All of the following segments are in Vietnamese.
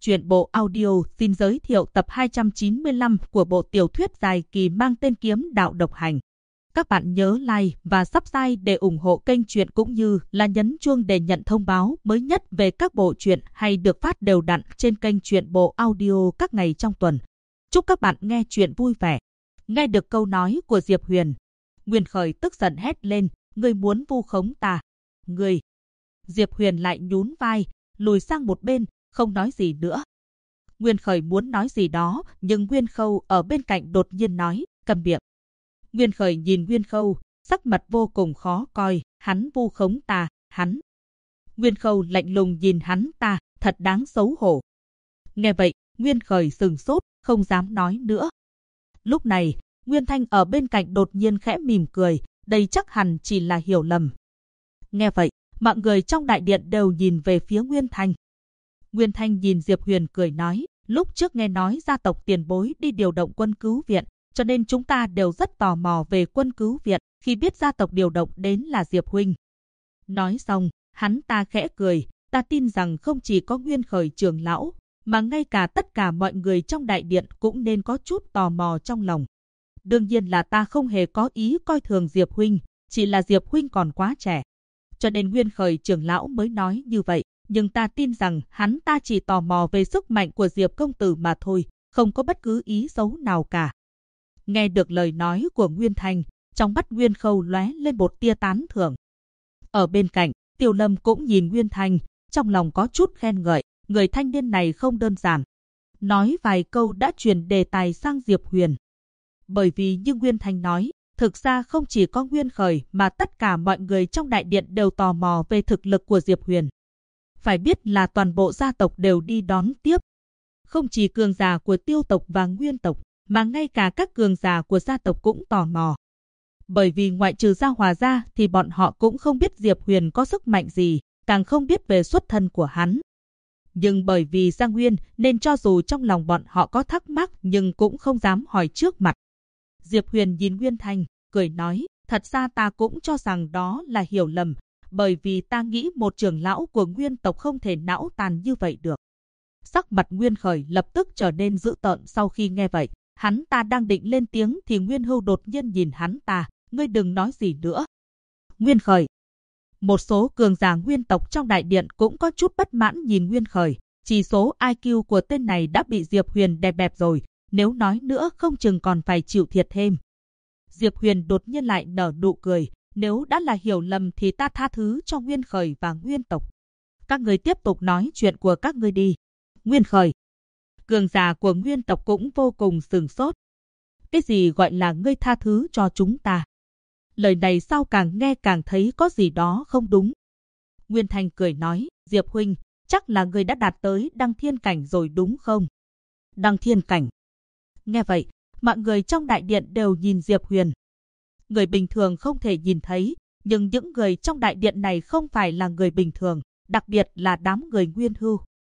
Truyện bộ audio xin giới thiệu tập 295 của bộ tiểu thuyết dài kỳ mang tên Kiếm Đạo Độc Hành. Các bạn nhớ like và subscribe để ủng hộ kênh truyện cũng như là nhấn chuông để nhận thông báo mới nhất về các bộ truyện hay được phát đều đặn trên kênh truyện bộ audio các ngày trong tuần. Chúc các bạn nghe truyện vui vẻ. Nghe được câu nói của Diệp Huyền, Nguyên Khởi tức giận hét lên, ngươi muốn vu khống ta. Ngươi. Diệp Huyền lại nhún vai, lùi sang một bên, không nói gì nữa. Nguyên Khởi muốn nói gì đó, nhưng Nguyên Khâu ở bên cạnh đột nhiên nói, câm miệng. Nguyên Khởi nhìn Nguyên Khâu, sắc mặt vô cùng khó coi, hắn vu khống ta, hắn. Nguyên Khâu lạnh lùng nhìn hắn ta, thật đáng xấu hổ. Nghe vậy, Nguyên Khởi sừng sốt, không dám nói nữa. Lúc này, Nguyên Thanh ở bên cạnh đột nhiên khẽ mỉm cười, đây chắc hẳn chỉ là hiểu lầm. Nghe vậy, mọi người trong đại điện đều nhìn về phía Nguyên Thanh. Nguyên Thanh nhìn Diệp Huyền cười nói, lúc trước nghe nói gia tộc tiền bối đi điều động quân cứu viện, cho nên chúng ta đều rất tò mò về quân cứu viện, khi biết gia tộc điều động đến là Diệp huynh. Nói xong, hắn ta khẽ cười, ta tin rằng không chỉ có Nguyên Khởi trưởng lão, mà ngay cả tất cả mọi người trong đại điện cũng nên có chút tò mò trong lòng. Đương nhiên là ta không hề có ý coi thường Diệp huynh, chỉ là Diệp huynh còn quá trẻ. Cho nên Nguyên Khởi trưởng lão mới nói như vậy, nhưng ta tin rằng hắn ta chỉ tò mò về sức mạnh của Diệp công tử mà thôi, không có bất cứ ý xấu nào cả. Nghe được lời nói của Nguyên Thanh, trong mắt Nguyên Khâu lóe lên một tia tán thưởng. Ở bên cạnh, Tiêu Lâm cũng nhìn Nguyên Thanh, trong lòng có chút khen ngợi, người thanh niên này không đơn giản. Nói vài câu đã chuyển đề tài sang Diệp Huyền. Bởi vì như Nguyên Thanh nói, thực ra không chỉ có Nguyên Khởi mà tất cả mọi người trong đại điện đều tò mò về thực lực của Diệp Huyền. Phải biết là toàn bộ gia tộc đều đi đón tiếp. Không chỉ cường giả của Tiêu tộc và Nguyên tộc, mà ngay cả các cường giả của gia tộc cũng tò mò. Bởi vì ngoại trừ Gia Hòa ra thì bọn họ cũng không biết Diệp Huyền có sức mạnh gì, càng không biết về xuất thân của hắn. Nhưng bởi vì Gia Nguyên nên cho dù trong lòng bọn họ có thắc mắc nhưng cũng không dám hỏi trước mặt. Diệp Huyền nhìn Nguyên Thanh, cười nói, thật ra ta cũng cho rằng đó là hiểu lầm, bởi vì ta nghĩ một trưởng lão của Nguyên tộc không thể não tàn như vậy được. Sắc mặt Nguyên Khởi lập tức trở nên dữ tợn sau khi nghe vậy. Hắn ta đang định lên tiếng thì Nguyên Hưu đột nhiên nhìn hắn ta, ngươi đừng nói gì nữa. Nguyên Khởi. Một số cường giả Nguyên tộc trong đại điện cũng có chút bất mãn nhìn Nguyên Khởi. Chỉ số IQ của tên này đã bị Diệp Huyền đè bẹp rồi, nếu nói nữa không chừng còn phải chịu thiệt thêm. Diệp Huyền đột nhiên lại nở nụ cười, nếu đã là hiểu lầm thì ta tha thứ cho Nguyên Khởi và Nguyên tộc. Các người tiếp tục nói chuyện của các ngươi đi. Nguyên Khởi. Cường giả của Nguyên tộc cũng vô cùng sửng sốt. Cái gì gọi là ngươi tha thứ cho chúng ta? Lời này sao càng nghe càng thấy có gì đó không đúng. Nguyên Thanh cười nói, Diệp huynh, chắc là ngươi đã đạt tới Đăng Thiên Cảnh rồi đúng không? Đăng Thiên Cảnh. Nghe vậy, mọi người trong đại điện đều nhìn Diệp Huyền. Người bình thường không thể nhìn thấy, nhưng những người trong đại điện này không phải là người bình thường, đặc biệt là đám người Nguyên Hưu.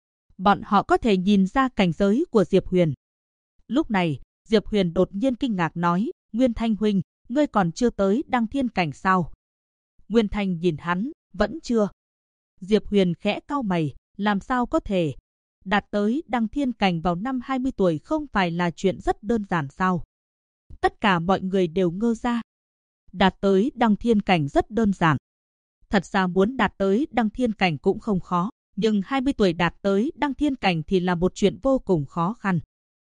Bọn họ có thể nhìn ra cảnh giới của Diệp Huyền. Lúc này, Diệp Huyền đột nhiên kinh ngạc nói, Nguyên Thanh huynh, ngươi còn chưa tới Đăng Thiên Cảnh sao? Nguyên Thanh nhìn hắn, vẫn chưa. Diệp Huyền khẽ cau mày, làm sao có thể? Đạt tới Đăng Thiên Cảnh vào năm 20 tuổi không phải là chuyện rất đơn giản sao? Tất cả mọi người đều ngơ ra. Đạt tới Đăng Thiên Cảnh rất đơn giản. Thật ra muốn đạt tới Đăng Thiên Cảnh cũng không khó. Nhưng 20 tuổi đạt tới Đăng Thiên Cảnh thì là một chuyện vô cùng khó khăn.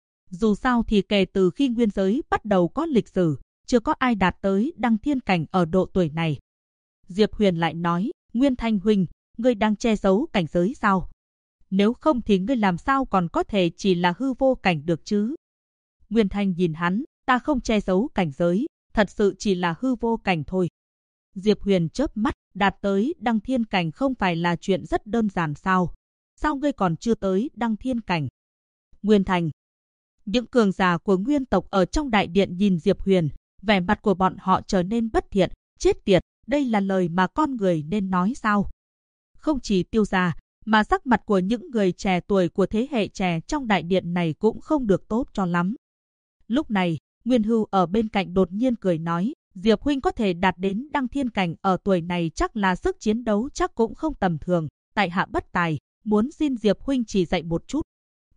Dù sao thì kể từ khi nguyên giới bắt đầu có lịch sử, chưa có ai đạt tới Đăng Thiên Cảnh ở độ tuổi này. Diệp Huyền lại nói, Nguyên Thanh huynh, ngươi đang che giấu cảnh giới sao? Nếu không thì ngươi làm sao còn có thể chỉ là hư vô cảnh được chứ? Nguyên Thanh nhìn hắn, ta không che giấu cảnh giới, thật sự chỉ là hư vô cảnh thôi. Diệp Huyền chớp mắt, đạt tới Đăng Thiên Cảnh không phải là chuyện rất đơn giản sao? Sao ngươi còn chưa tới Đăng Thiên Cảnh? Nguyên Thành. Những cường giả của Nguyên tộc ở trong đại điện nhìn Diệp Huyền, vẻ mặt của bọn họ trở nên bất thiện, chết tiệt, đây là lời mà con người nên nói sao? Không chỉ Tiêu gia, mà sắc mặt của những người trẻ tuổi của thế hệ trẻ trong đại điện này cũng không được tốt cho lắm. Lúc này, Nguyên Hưu ở bên cạnh đột nhiên cười nói, Diệp huynh có thể đạt đến Đăng Thiên Cảnh ở tuổi này chắc là sức chiến đấu chắc cũng không tầm thường, tại hạ bất tài, muốn xin Diệp huynh chỉ dạy một chút.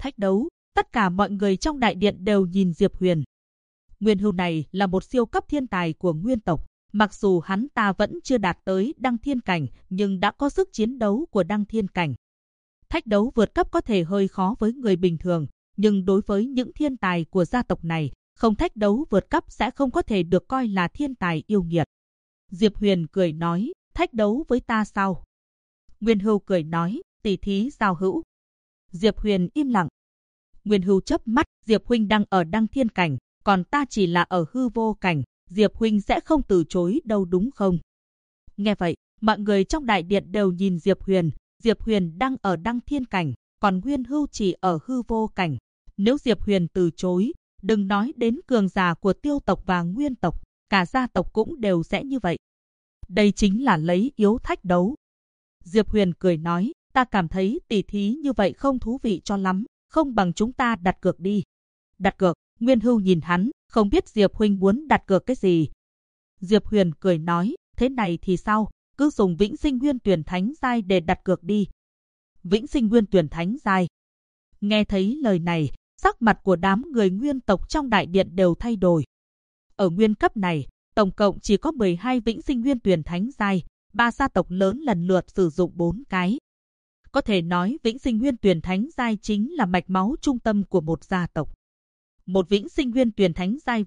Thách đấu, tất cả mọi người trong đại điện đều nhìn Diệp Huyền. Nguyên Hưu này là một siêu cấp thiên tài của nguyên tộc. Mặc dù hắn ta vẫn chưa đạt tới đăng thiên cảnh, nhưng đã có sức chiến đấu của đăng thiên cảnh. Thách đấu vượt cấp có thể hơi khó với người bình thường, nhưng đối với những thiên tài của gia tộc này, không thách đấu vượt cấp sẽ không có thể được coi là thiên tài yêu nghiệt. Diệp Huyền cười nói, thách đấu với ta sao? Nguyên Hưu cười nói, tỷ thí giao hữu. Diệp Huyền im lặng. Nguyên Hưu chớp mắt, Diệp huynh đang ở đăng thiên cảnh, còn ta chỉ là ở hư vô cảnh, Diệp huynh sẽ không từ chối đâu đúng không? Nghe vậy, mọi người trong đại điện đều nhìn Diệp Huyền đang ở đăng thiên cảnh, còn Nguyên Hưu chỉ ở hư vô cảnh. Nếu Diệp Huyền từ chối, đừng nói đến cường giả của tiêu tộc và nguyên tộc, cả gia tộc cũng đều sẽ như vậy. Đây chính là lấy yếu thách đấu. Diệp Huyền cười nói, ta cảm thấy tỉ thí như vậy không thú vị cho lắm, không bằng chúng ta đặt cược đi. Đặt cược? Nguyên Hưu nhìn hắn, không biết Diệp huynh muốn đặt cược cái gì. Diệp Huyền cười nói, thế này thì sao, cứ dùng Vĩnh Sinh Nguyên Tuyển Thánh Giai để đặt cược đi. Vĩnh Sinh Nguyên Tuyển Thánh Giai. Nghe thấy lời này, sắc mặt của đám người nguyên tộc trong đại điện đều thay đổi. Ở nguyên cấp này, tổng cộng chỉ có 12 Vĩnh Sinh Nguyên Tuyển Thánh Giai, 3 gia tộc lớn lần lượt sử dụng 4 cái. Có thể nói Vĩnh Sinh Nguyên Tuyển Thánh Giai chính là mạch máu trung tâm của một gia tộc. Một Vĩnh Sinh Nguyên Tuyển Thánh Giai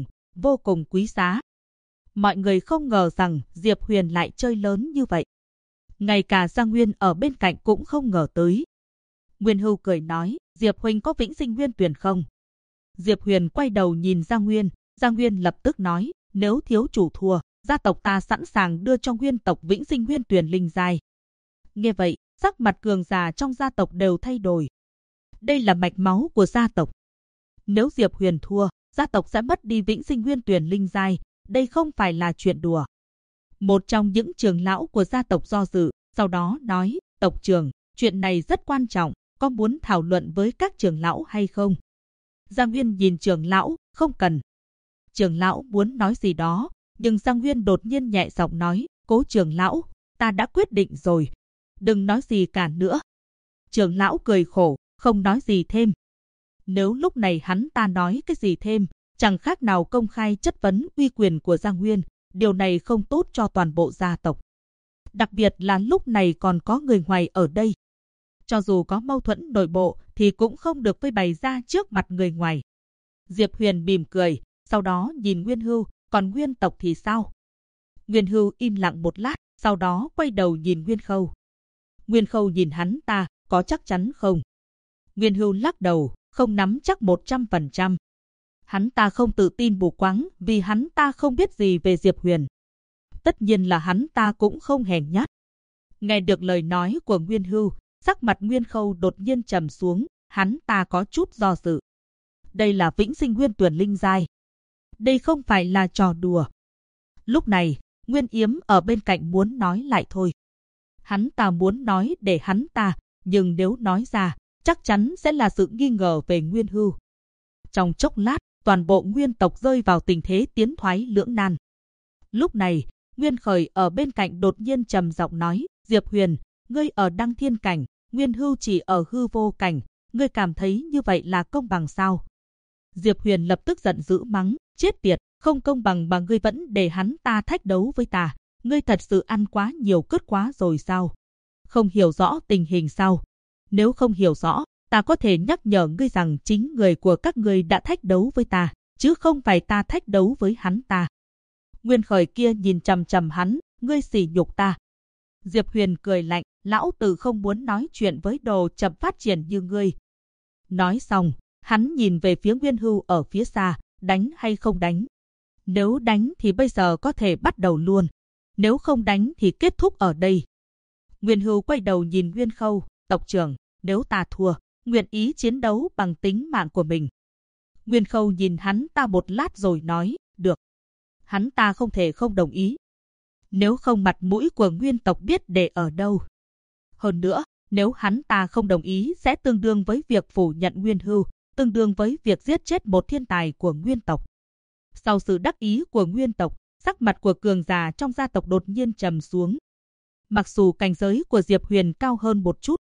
vô cùng quý giá. Mọi người không ngờ rằng Diệp Huyền lại chơi lớn như vậy. Ngay cả Giang Nguyên ở bên cạnh cũng không ngờ tới. Nguyên Hưu cười nói, Diệp huynh có Vĩnh Sinh Nguyên Tuyển không? Diệp Huyền quay đầu nhìn Giang Nguyên, Giang Nguyên lập tức nói, nếu thiếu chủ thua, gia tộc ta sẵn sàng đưa cho nguyên tộc Vĩnh Sinh Nguyên Tuyển linh giai. Nghe vậy, sắc mặt cường giả trong gia tộc đều thay đổi. Đây là mạch máu của gia tộc. Nếu Diệp Huyền thua, gia tộc sẽ mất đi Vĩnh Sinh Nguyên Tuyển linh giai, đây không phải là chuyện đùa. Một trong những trưởng lão của gia tộc do dự, sau đó nói, tộc trưởng, chuyện này rất quan trọng, có muốn thảo luận với các trưởng lão hay không? Giang Nguyên nhìn trưởng lão, không cần. Trưởng lão muốn nói gì đó, nhưng Giang Nguyên đột nhiên nhẹ giọng nói, cố trưởng lão, ta đã quyết định rồi, đừng nói gì cả nữa. Trưởng lão cười khổ, không nói gì thêm. Nếu lúc này hắn ta nói cái gì thêm, chẳng khác nào công khai chất vấn uy quyền của Giang Nguyên, điều này không tốt cho toàn bộ gia tộc. Đặc biệt là lúc này còn có người ngoài ở đây. Cho dù có mâu thuẫn nội bộ thì cũng không được phơi bày ra trước mặt người ngoài. Diệp Huyền mỉm cười, sau đó nhìn Nguyên Hưu, còn nguyên tộc thì sao? Nguyên Hưu im lặng một lát, sau đó quay đầu nhìn Nguyên Khâu. Nguyên Khâu nhìn hắn ta, có chắc chắn không? Nguyên Hưu lắc đầu, không nắm chắc 100%. Hắn ta không tự tin mù quáng vì hắn ta không biết gì về Diệp Huyền. Tất nhiên là hắn ta cũng không hèn nhát. Nghe được lời nói của Nguyên Hưu, sắc mặt Nguyên Khâu đột nhiên trầm xuống, hắn ta có chút do dự. Đây là Vĩnh Sinh Nguyên Tuyển linh giai. Đây không phải là trò đùa. Lúc này, Nguyên Yếm ở bên cạnh muốn nói lại thôi. Hắn ta muốn nói để hắn ta, nhưng nếu nói ra, chắc chắn sẽ là sự nghi ngờ về Nguyên Hưu. Trong chốc lát, toàn bộ nguyên tộc rơi vào tình thế tiến thoái lưỡng nan. Lúc này, Nguyên Khởi ở bên cạnh đột nhiên trầm giọng nói, Diệp Huyền, ngươi ở đăng thiên cảnh, Nguyên Hưu chỉ ở hư vô cảnh, ngươi cảm thấy như vậy là công bằng sao? Diệp Huyền lập tức giận dữ mắng, chết tiệt, không công bằng mà ngươi vẫn để hắn ta thách đấu với ta, ngươi thật sự ăn quá nhiều cứt quá rồi sao? Không hiểu rõ tình hình sao? Nếu không hiểu rõ, ta có thể nhắc nhở ngươi rằng chính người của các ngươi đã thách đấu với ta, chứ không phải ta thách đấu với hắn ta. Nguyên Khởi kia nhìn chằm chằm hắn, ngươi sỉ nhục ta. Diệp Huyền cười lạnh, lão tử không muốn nói chuyện với đồ chậm phát triển như ngươi. Nói xong, hắn nhìn về phía Nguyên Hưu ở phía xa, đánh hay không đánh? Nếu đánh thì bây giờ có thể bắt đầu luôn. Nếu không đánh thì kết thúc ở đây. Nguyên Hưu quay đầu nhìn Nguyên Khâu, tộc trưởng, nếu ta thua, nguyện ý chiến đấu bằng tính mạng của mình. Nguyên Khâu nhìn hắn ta một lát rồi nói, được. Hắn ta không thể không đồng ý. Nếu không mặt mũi của nguyên tộc biết để ở đâu. Hơn nữa, nếu hắn ta không đồng ý sẽ tương đương với việc phủ nhận Nguyên Hưu, tương đương với việc giết chết một thiên tài của nguyên tộc. Sau sự đắc ý của nguyên tộc, sắc mặt của cường giả trong gia tộc đột nhiên trầm xuống. Mặc dù cảnh giới của Diệp Huyền cao hơn một chút,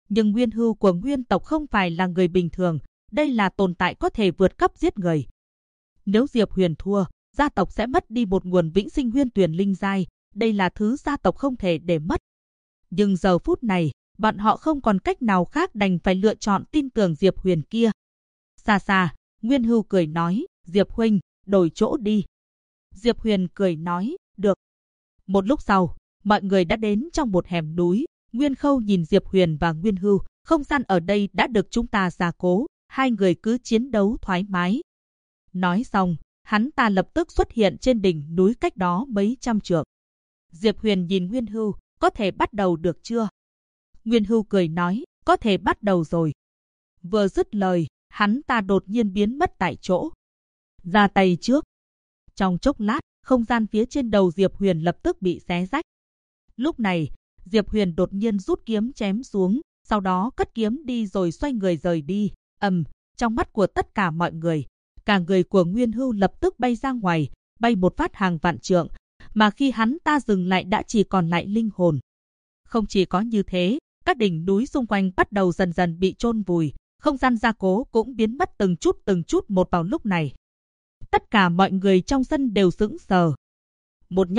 Nhưng Nguyên Hưu của Nguyên tộc không phải là người bình thường, đây là tồn tại có thể vượt cấp giết người. Nếu Diệp Huyền thua, gia tộc sẽ mất đi một nguồn vĩnh sinh nguyên tuyển linh giai, đây là thứ gia tộc không thể để mất. Nhưng giờ phút này, bọn họ không còn cách nào khác đành phải lựa chọn tin tưởng Diệp Huyền kia. Xa xa, Nguyên Hưu cười nói, Diệp huynh, đổi chỗ đi. Diệp Huyền cười nói, được. Một lúc sau, mọi người đã đến trong một hẻm núi. Nguyên Khâu nhìn Diệp Huyền và Nguyên Hưu, không gian ở đây đã được chúng ta gia cố, hai người cứ chiến đấu thoải mái. Nói xong, hắn ta lập tức xuất hiện trên đỉnh núi cách đó mấy trăm trượng. Diệp Huyền nhìn Nguyên Hưu, có thể bắt đầu được chưa? Nguyên Hưu cười nói, có thể bắt đầu rồi. Vừa dứt lời, hắn ta đột nhiên biến mất tại chỗ. Ra tay trước. Trong chốc lát, không gian phía trên đầu Diệp Huyền lập tức bị xé rách. Lúc này, Diệp Huyền đột nhiên rút kiếm chém xuống, sau đó cất kiếm đi rồi xoay người rời đi. Trong mắt của tất cả mọi người, cả người của Nguyên Hưu lập tức bay ra ngoài, bay một phát hàng vạn trượng, mà khi hắn ta dừng lại đã chỉ còn lại linh hồn. Không chỉ có như thế, các đỉnh núi xung quanh bắt đầu dần dần bị chôn vùi, không gian gia cố cũng biến mất từng chút một vào lúc này. Tất cả mọi người trong sân đều sững sờ. Một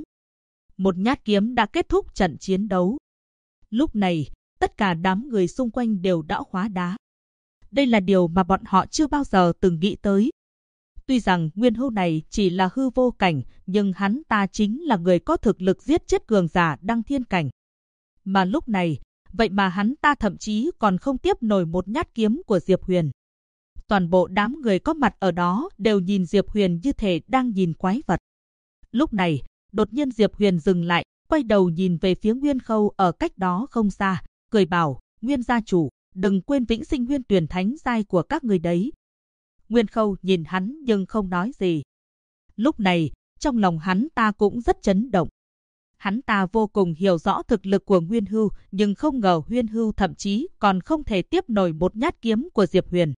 nhát kiếm đã kết thúc trận chiến đấu. Lúc này, tất cả đám người xung quanh đều đã hóa đá. Đây là điều mà bọn họ chưa bao giờ từng nghĩ tới. Tuy rằng Nguyên Hưu này chỉ là hư vô cảnh, nhưng hắn ta chính là người có thực lực giết chết cường giả đăng thiên cảnh. Mà lúc này, vậy mà hắn ta thậm chí còn không tiếp nổi một nhát kiếm của Diệp Huyền. Toàn bộ đám người có mặt ở đó đều nhìn Diệp Huyền như thể đang nhìn quái vật. Lúc này, đột nhiên Diệp Huyền dừng lại, quay đầu nhìn về phía Nguyên Khâu ở cách đó không xa, cười bảo, Nguyên gia chủ, đừng quên vĩnh sinh nguyên tuyển thánh giai của các người đấy. Nguyên Khâu nhìn hắn nhưng không nói gì. Lúc này, trong lòng hắn ta cũng rất chấn động. Hắn ta vô cùng hiểu rõ thực lực của Nguyên Hưu, nhưng không ngờ Nguyên Hưu thậm chí còn không thể tiếp nổi một nhát kiếm của Diệp Huyền.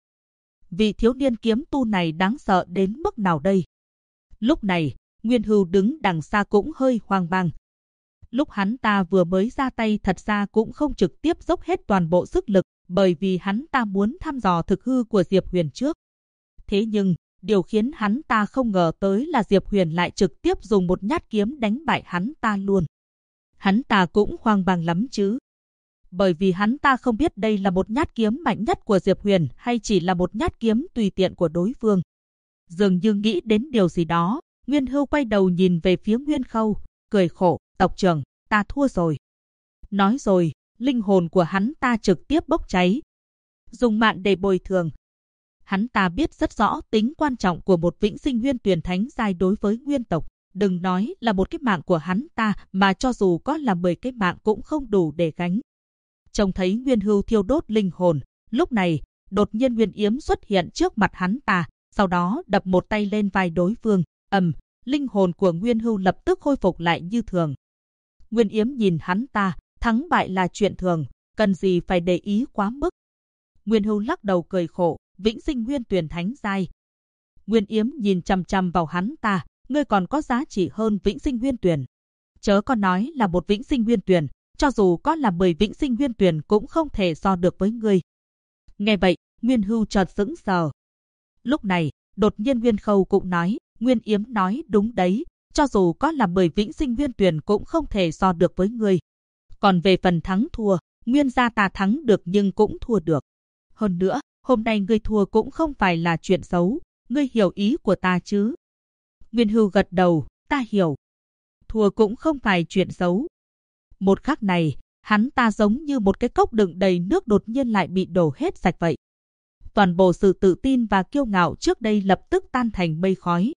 Vị thiếu niên kiếm tu này đáng sợ đến mức nào đây? Lúc này, Nguyên Hưu đứng đằng xa cũng hơi hoang mang. Lúc hắn ta vừa mới ra tay thật ra cũng không trực tiếp dốc hết toàn bộ sức lực, bởi vì hắn ta muốn thăm dò thực hư của Diệp Huyền trước. Thế nhưng, điều khiến hắn ta không ngờ tới là Diệp Huyền lại trực tiếp dùng một nhát kiếm đánh bại hắn ta luôn. Hắn ta cũng hoang mang lắm chứ. Bởi vì hắn ta không biết đây là một nhát kiếm mạnh nhất của Diệp Huyền hay chỉ là một nhát kiếm tùy tiện của đối phương. Dường như nghĩ đến điều gì đó, Nguyên Hưu quay đầu nhìn về phía Nguyên Khâu, cười khổ, tộc trưởng, ta thua rồi. Nói rồi, linh hồn của hắn ta trực tiếp bốc cháy. Dùng mạng để bồi thường. Hắn ta biết rất rõ tính quan trọng của một vĩnh sinh nguyên tuyển thánh giai đối với nguyên tộc. Đừng nói là một cái mạng của hắn ta, mà cho dù có là 10 cái mạng cũng không đủ để gánh. Trông thấy Nguyên Hưu thiêu đốt linh hồn, lúc này, đột nhiên Nguyên Yếm xuất hiện trước mặt hắn ta, sau đó đập một tay lên vai đối phương. Linh hồn của Nguyên Hưu lập tức khôi phục lại như thường. Nguyên Yếm nhìn hắn ta, thắng bại là chuyện thường, cần gì phải để ý quá mức. Nguyên Hưu lắc đầu cười khổ, vĩnh sinh nguyên tuyển thánh giai. Nguyên Yếm nhìn chằm chằm vào hắn ta, ngươi còn có giá trị hơn vĩnh sinh nguyên tuyển. Chớ có nói là một vĩnh sinh nguyên tuyển, cho dù có là 10 vĩnh sinh nguyên tuyển cũng không thể so được với ngươi. Nghe vậy, Nguyên Hưu chợt sững sờ. Lúc này, đột nhiên Nguyên Khâu cũng nói, Nguyên Yếm nói đúng đấy, cho dù có là 10 vĩnh sinh nguyên tuyển cũng không thể so được với ngươi. Còn về phần thắng thua, Nguyên gia ta thắng được nhưng cũng thua được. Hơn nữa, hôm nay ngươi thua cũng không phải là chuyện xấu, ngươi hiểu ý của ta chứ? Nguyên Hưu gật đầu, ta hiểu. Thua cũng không phải chuyện xấu. Một khắc này, hắn ta giống như một cái cốc đựng đầy nước đột nhiên lại bị đổ hết sạch vậy. Toàn bộ sự tự tin và kiêu ngạo trước đây lập tức tan thành mây khói.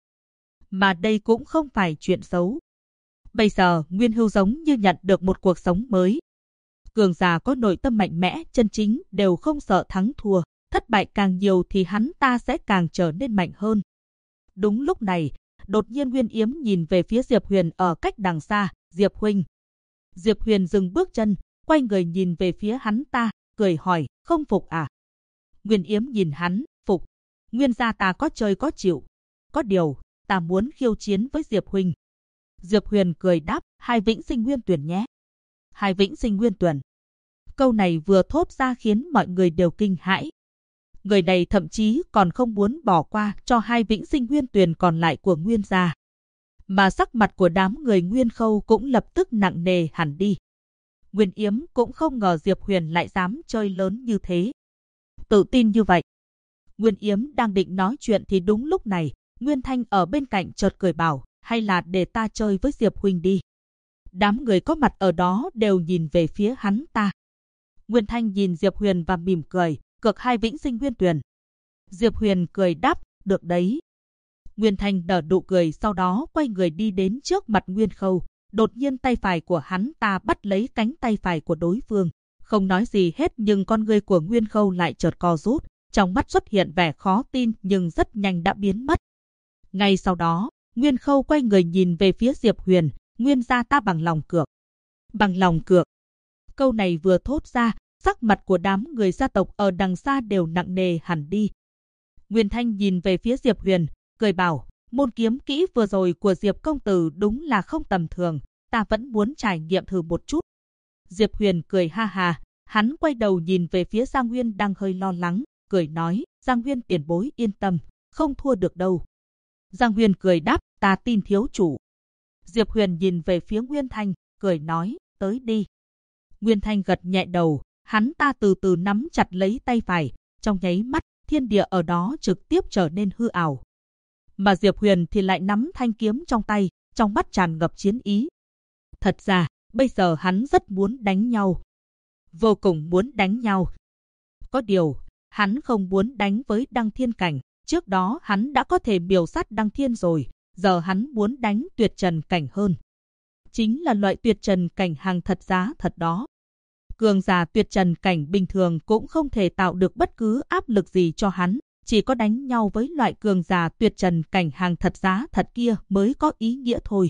Mà đây cũng không phải chuyện xấu. Bây giờ, Nguyên Hưu giống như nhận được một cuộc sống mới. Cường giả có nội tâm mạnh mẽ, chân chính, đều không sợ thắng thua. Thất bại càng nhiều thì hắn ta sẽ càng trở nên mạnh hơn. Đúng lúc này, đột nhiên Nguyên Yếm nhìn về phía Diệp Huyền ở cách đằng xa, Diệp huynh. Diệp Huyền dừng bước chân, quay người nhìn về phía hắn ta, cười hỏi, không phục à? Nguyên Yếm nhìn hắn, phục. Nguyên gia ta có chơi có chịu. Có điều, ta muốn khiêu chiến với Diệp huynh. Diệp Huyền cười đáp, 2 vĩnh sinh nguyên tuyển nhé. 2 vĩnh sinh nguyên tuyển. Câu này vừa thốt ra khiến mọi người đều kinh hãi. Người này thậm chí còn không muốn bỏ qua cho hai vĩnh sinh nguyên tuyền còn lại của Nguyên gia. Mà sắc mặt của đám người Nguyên Khâu cũng lập tức nặng nề hẳn đi. Nguyên Yếm cũng không ngờ Diệp Huyền lại dám chơi lớn như thế. Tự tin như vậy. Nguyên Yếm đang định nói chuyện thì đúng lúc này, Nguyên Thanh ở bên cạnh chợt cười bảo, hay là để ta chơi với Diệp huynh đi. Đám người có mặt ở đó đều nhìn về phía hắn ta. Nguyên Thanh nhìn Diệp Huyền và mỉm cười, cược hai vĩnh sinh nguyên tuyền. Diệp Huyền cười đáp, được đấy. Nguyên Thanh nở nụ cười, sau đó quay người đi đến trước mặt Nguyên Khâu. Đột nhiên tay phải của hắn ta bắt lấy cánh tay phải của đối phương. Không nói gì hết nhưng con ngươi của Nguyên Khâu lại chợt co rút. Trong mắt xuất hiện vẻ khó tin nhưng rất nhanh đã biến mất. Ngay sau đó, Nguyên Khâu quay người nhìn về phía Diệp Huyền. Nguyên gia ta bằng lòng cược. Bằng lòng cược. Câu này vừa thốt ra, sắc mặt của đám người gia tộc ở đằng xa đều nặng nề hẳn đi. Nguyên Thanh nhìn về phía Diệp Huyền, cười bảo, môn kiếm kỹ vừa rồi của Diệp công tử đúng là không tầm thường, ta vẫn muốn trải nghiệm thử một chút. Diệp Huyền cười ha ha, hắn quay đầu nhìn về phía Giang Nguyên đang hơi lo lắng, cười nói, Giang Nguyên tiền bối yên tâm, không thua được đâu. Giang Nguyên cười đáp, ta tin thiếu chủ. Diệp Huyền nhìn về phía Nguyên Thanh, cười nói, tới đi. Nguyên Thanh gật nhẹ đầu, hắn ta từ từ nắm chặt lấy tay phải, trong nháy mắt, thiên địa ở đó trực tiếp trở nên hư ảo. Mà Diệp Huyền thì lại nắm thanh kiếm trong tay, trong mắt tràn ngập chiến ý. Thật ra, bây giờ hắn rất muốn đánh nhau. Vô cùng muốn đánh nhau. Có điều, hắn không muốn đánh với Đăng Thiên cảnh, trước đó hắn đã có thể miểu sát Đăng Thiên rồi, giờ hắn muốn đánh tuyệt trần cảnh hơn. Chính là loại tuyệt trần cảnh hàng thật giá thật đó. Cường giả tuyệt trần cảnh bình thường cũng không thể tạo được bất cứ áp lực gì cho hắn, chỉ có đánh nhau với loại cường giả tuyệt trần cảnh hàng thật giá thật kia mới có ý nghĩa thôi.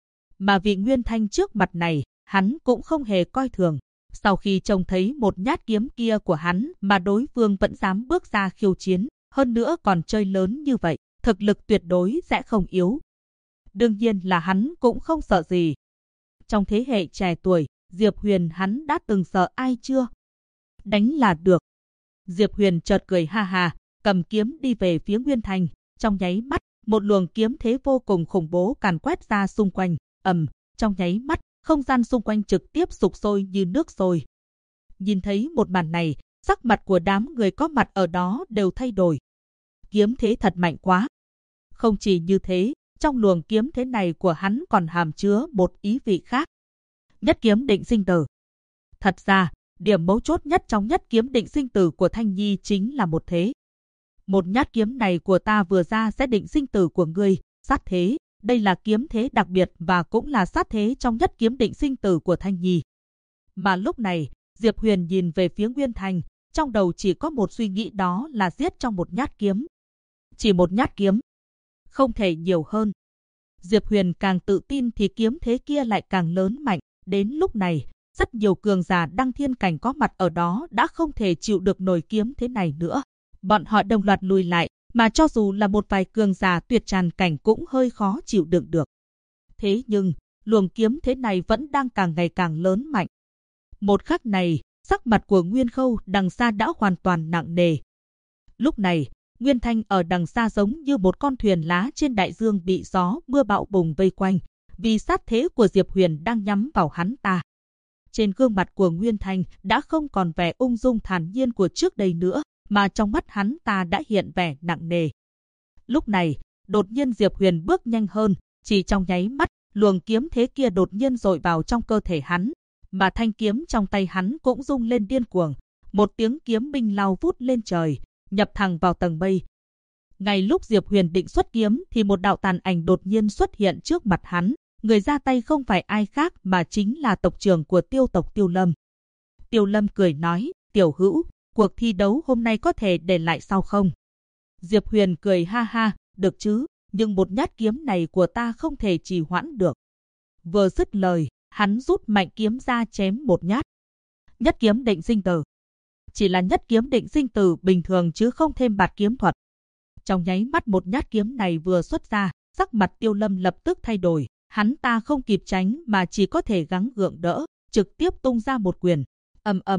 Mà vị Nguyên Thanh trước mặt này, hắn cũng không hề coi thường. Sau khi trông thấy một nhát kiếm kia của hắn mà đối phương vẫn dám bước ra khiêu chiến, hơn nữa còn chơi lớn như vậy, thực lực tuyệt đối sẽ không yếu. Đương nhiên là hắn cũng không sợ gì. Trong thế hệ trẻ tuổi, Diệp Huyền hắn đã từng sợ ai chưa? Đánh là được. Diệp Huyền chợt cười ha ha, cầm kiếm đi về phía Nguyên Thanh. Trong nháy mắt, một luồng kiếm thế vô cùng khủng bố càn quét ra xung quanh. Trong nháy mắt, không gian xung quanh trực tiếp sục sôi như nước sôi. Nhìn thấy một màn này, sắc mặt của đám người có mặt ở đó đều thay đổi. Kiếm thế thật mạnh quá. Không chỉ như thế, trong luồng kiếm thế này của hắn còn hàm chứa một ý vị khác. Nhất kiếm định sinh tử. Thật ra, điểm mấu chốt nhất trong nhất kiếm định sinh tử của Thanh Nhi chính là một thế. Một nhát kiếm này của ta vừa ra sẽ định sinh tử của ngươi, sát thế. Đây là kiếm thế đặc biệt và cũng là sát thế trong nhất kiếm định sinh tử của Thanh Nhi. Mà lúc này, Diệp Huyền nhìn về phía Nguyên Thanh, trong đầu chỉ có một suy nghĩ, đó là giết trong một nhát kiếm. Chỉ một nhát kiếm. Không thể nhiều hơn. Diệp Huyền càng tự tin thì kiếm thế kia lại càng lớn mạnh. Đến lúc này, rất nhiều cường giả Đăng Thiên cảnh có mặt ở đó đã không thể chịu được nổi kiếm thế này nữa. Bọn họ đồng loạt lùi lại, mà cho dù là một vài cường giả tuyệt tràn cảnh cũng hơi khó chịu đựng được. Thế nhưng, luồng kiếm thế này vẫn đang càng ngày càng lớn mạnh. Một khắc này, sắc mặt của Nguyên Khâu đằng xa đã hoàn toàn nặng nề. Lúc này, Nguyên Thanh ở đằng xa giống như một con thuyền lá trên đại dương bị gió mưa bão bùng vây quanh, vì sát thế của Diệp Huyền đang nhắm vào hắn ta. Trên gương mặt của Nguyên Thanh đã không còn vẻ ung dung thản nhiên của trước đây nữa, mà trong mắt hắn ta đã hiện vẻ nặng nề. Lúc này, đột nhiên Diệp Huyền bước nhanh hơn, chỉ trong nháy mắt, luồng kiếm thế kia đột nhiên dội vào trong cơ thể hắn, mà thanh kiếm trong tay hắn cũng rung lên điên cuồng, một tiếng kiếm minh lao vút lên trời, nhập thẳng vào tầng mây. Ngay lúc Diệp Huyền định xuất kiếm thì một đạo tàn ảnh đột nhiên xuất hiện trước mặt hắn, người ra tay không phải ai khác mà chính là tộc trưởng của Tiêu tộc Tiêu Lâm. Tiêu Lâm cười nói, Tiểu Hữu, cuộc thi đấu hôm nay có thể để lại sau không? Diệp Huyền cười ha ha, được chứ, nhưng một nhát kiếm này của ta không thể trì hoãn được. Vừa dứt lời, hắn rút mạnh kiếm ra chém một nhát. Nhất kiếm định sinh tử. Chỉ là nhất kiếm định sinh tử bình thường chứ không thêm bạt kiếm thuật. Trong nháy mắt một nhát kiếm này vừa xuất ra, sắc mặt Tiêu Lâm lập tức thay đổi. Hắn ta không kịp tránh mà chỉ có thể gắng gượng đỡ, trực tiếp tung ra một quyền. Ầm ầm,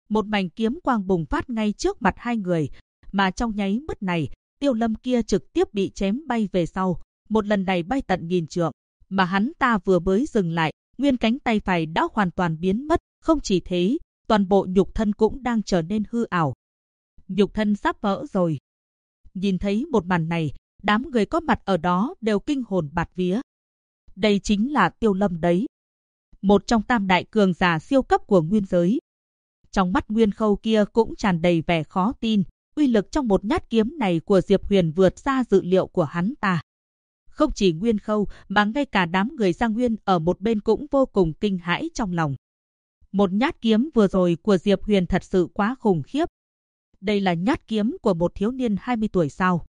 một mảnh kiếm quang bùng phát ngay trước mặt hai người, mà trong nháy mắt này, Tiêu Lâm kia trực tiếp bị chém bay về sau, một lần này bay tận nghìn trượng, mà hắn ta vừa mới dừng lại, nguyên cánh tay phải đã hoàn toàn biến mất, không chỉ thế, toàn bộ nhục thân cũng đang trở nên hư ảo. Nhục thân sắp vỡ rồi. Nhìn thấy một màn này, đám người có mặt ở đó đều kinh hồn bạt vía. Đây chính là Tiêu Lâm đấy. Một trong tam đại cường giả siêu cấp của nguyên giới. Trong mắt Nguyên Khâu kia cũng tràn đầy vẻ khó tin, uy lực trong một nhát kiếm này của Diệp Huyền vượt xa dự liệu của hắn ta. Không chỉ Nguyên Khâu mà ngay cả đám người Giang Nguyên ở một bên cũng vô cùng kinh hãi trong lòng. Một nhát kiếm vừa rồi của Diệp Huyền thật sự quá khủng khiếp. Đây là nhát kiếm của một thiếu niên 20 tuổi sao?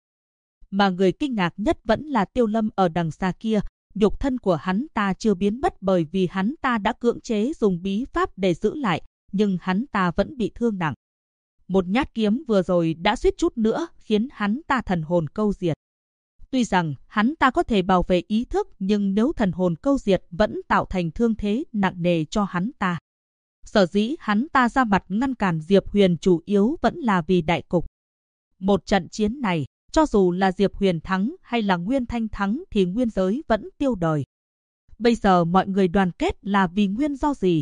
Mà người kinh ngạc nhất vẫn là Tiêu Lâm ở đằng xa kia, nhục thân của hắn ta chưa biến mất bởi vì hắn ta đã cưỡng chế dùng bí pháp để giữ lại, nhưng hắn ta vẫn bị thương nặng. Một nhát kiếm vừa rồi đã suýt chút nữa khiến hắn ta thần hồn câu diệt. Tuy rằng hắn ta có thể bảo vệ ý thức, nhưng nếu thần hồn câu diệt vẫn tạo thành thương thế nặng nề cho hắn ta. Sở dĩ hắn ta ra mặt ngăn cản Diệp Huyền chủ yếu vẫn là vì đại cục. Một trận chiến này, cho dù là Diệp Huyền thắng hay là Nguyên Thanh thắng thì nguyên giới vẫn tiêu đời. Bây giờ mọi người đoàn kết là vì nguyên do gì?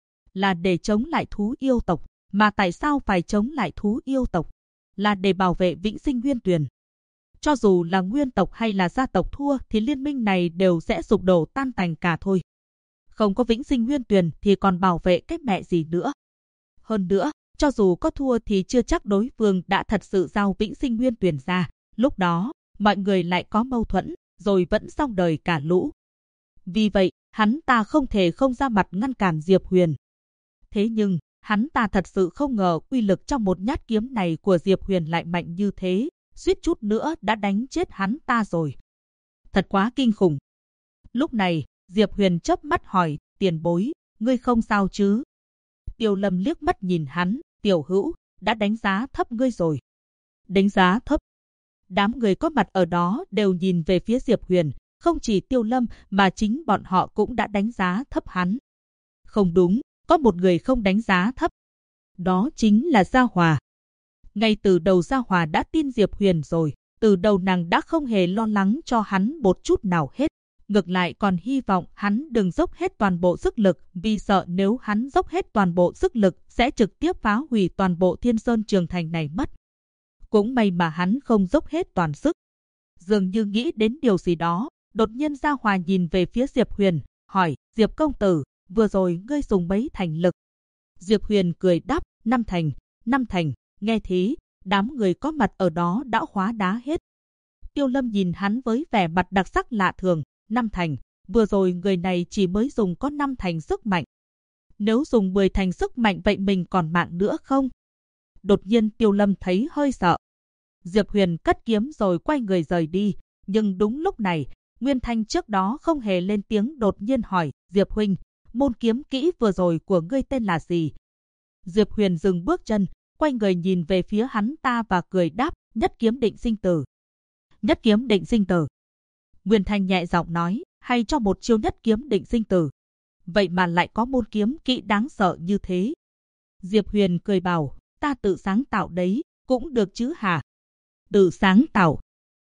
Là để chống lại thú yêu tộc. Mà tại sao phải chống lại thú yêu tộc? Là để bảo vệ vĩnh sinh nguyên tuyền. Cho dù là nguyên tộc hay là gia tộc thua thì liên minh này đều sẽ sụp đổ tan tành cả thôi. Không có vĩnh sinh nguyên tuyền thì còn bảo vệ cái mẹ gì nữa. Hơn nữa, cho dù có thua thì chưa chắc đối phương đã thật sự giao vĩnh sinh nguyên tuyền ra. Lúc đó, mọi người lại có mâu thuẫn, rồi vẫn xong đời cả lũ. Vì vậy, hắn ta không thể không ra mặt ngăn cản Diệp Huyền. Thế nhưng, hắn ta thật sự không ngờ uy lực trong một nhát kiếm này của Diệp Huyền lại mạnh như thế, suýt chút nữa đã đánh chết hắn ta rồi. Thật quá kinh khủng. Lúc này, Diệp Huyền chớp mắt hỏi, tiền bối, ngươi không sao chứ? Tiêu Lâm liếc mắt nhìn hắn, tiểu hữu, đã đánh giá thấp ngươi rồi. Đánh giá thấp? Đám người có mặt ở đó đều nhìn về phía Diệp Huyền, không chỉ Tiêu Lâm mà chính bọn họ cũng đã đánh giá thấp hắn. Không đúng, có một người không đánh giá thấp. Đó chính là Gia Hòa. Ngay từ đầu Gia Hòa đã tin Diệp Huyền rồi, từ đầu nàng đã không hề lo lắng cho hắn một chút nào hết. Ngược lại còn hy vọng hắn đừng dốc hết toàn bộ sức lực, vì sợ nếu hắn dốc hết toàn bộ sức lực sẽ trực tiếp phá hủy toàn bộ Thiên Sơn Trường Thành này mất. Cũng may mà hắn không dốc hết toàn sức. Dường như nghĩ đến điều gì đó, đột nhiên Gia Hòa nhìn về phía Diệp Huyền, hỏi, Diệp công tử, vừa rồi ngươi dùng mấy thành lực? Diệp Huyền cười đáp, 5 thành, 5 thành. Nghe thế, đám người có mặt ở đó đã hóa đá hết. Tiêu Lâm nhìn hắn với vẻ mặt đặc sắc lạ thường, 5 thành, vừa rồi người này chỉ mới dùng có 5 thành sức mạnh. Nếu dùng 10 thành sức mạnh vậy mình còn mạng nữa không? Đột nhiên Tiêu Lâm thấy hơi sợ. Diệp Huyền cất kiếm rồi quay người rời đi, nhưng đúng lúc này, Nguyên Thanh trước đó không hề lên tiếng đột nhiên hỏi, Diệp huynh, môn kiếm kỹ vừa rồi của ngươi tên là gì? Diệp Huyền dừng bước chân, quay người nhìn về phía hắn ta và cười đáp, nhất kiếm định sinh tử. Nhất kiếm định sinh tử. Nguyên Thanh nhẹ giọng nói, hay cho một chiêu nhất kiếm định sinh tử. Vậy mà lại có môn kiếm kỹ đáng sợ như thế. Diệp Huyền cười bảo, ta tự sáng tạo đấy, cũng được chứ hả? Tự sáng tạo.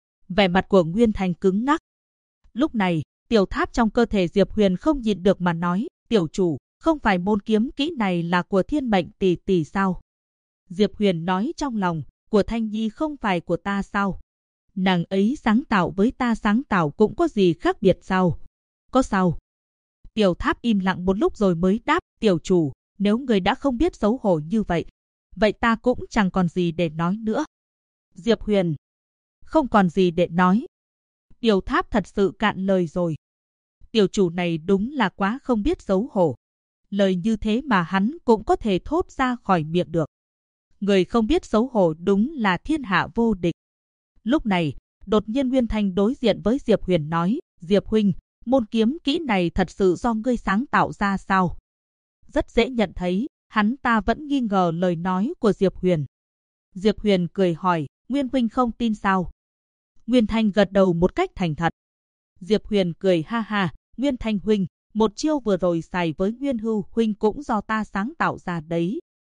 Vẻ mặt của Nguyên Thanh cứng ngắc. Lúc này, tiểu tháp trong cơ thể Diệp Huyền không nhịn được mà nói, tiểu chủ, không phải môn kiếm kỹ này là của Thiên Mệnh tỷ tỷ sao? Diệp Huyền nói trong lòng, của Thanh Nhi không phải của ta sao? Nàng ấy sáng tạo với ta sáng tạo cũng có gì khác biệt sao? Có sao? Tiểu tháp im lặng một lúc rồi mới đáp, tiểu chủ, nếu người đã không biết xấu hổ như vậy, vậy ta cũng chẳng còn gì để nói nữa. Diệp Huyền, không còn gì để nói. Tiểu tháp thật sự cạn lời rồi. Tiểu chủ này đúng là quá không biết xấu hổ. Lời như thế mà hắn cũng có thể thốt ra khỏi miệng được. Người không biết xấu hổ đúng là thiên hạ vô địch. Lúc này, đột nhiên Nguyên Thanh đối diện với Diệp Huyền nói, Diệp huynh, môn kiếm kỹ này thật sự do ngươi sáng tạo ra sao? Rất dễ nhận thấy, hắn ta vẫn nghi ngờ lời nói của Diệp Huyền. Diệp Huyền cười hỏi, Nguyên huynh không tin sao? Nguyên Thanh gật đầu một cách thành thật. Diệp Huyền cười ha ha, Nguyên Thanh huynh, một chiêu vừa rồi xài với Nguyên Hưu huynh cũng do ta sáng tạo ra đấy.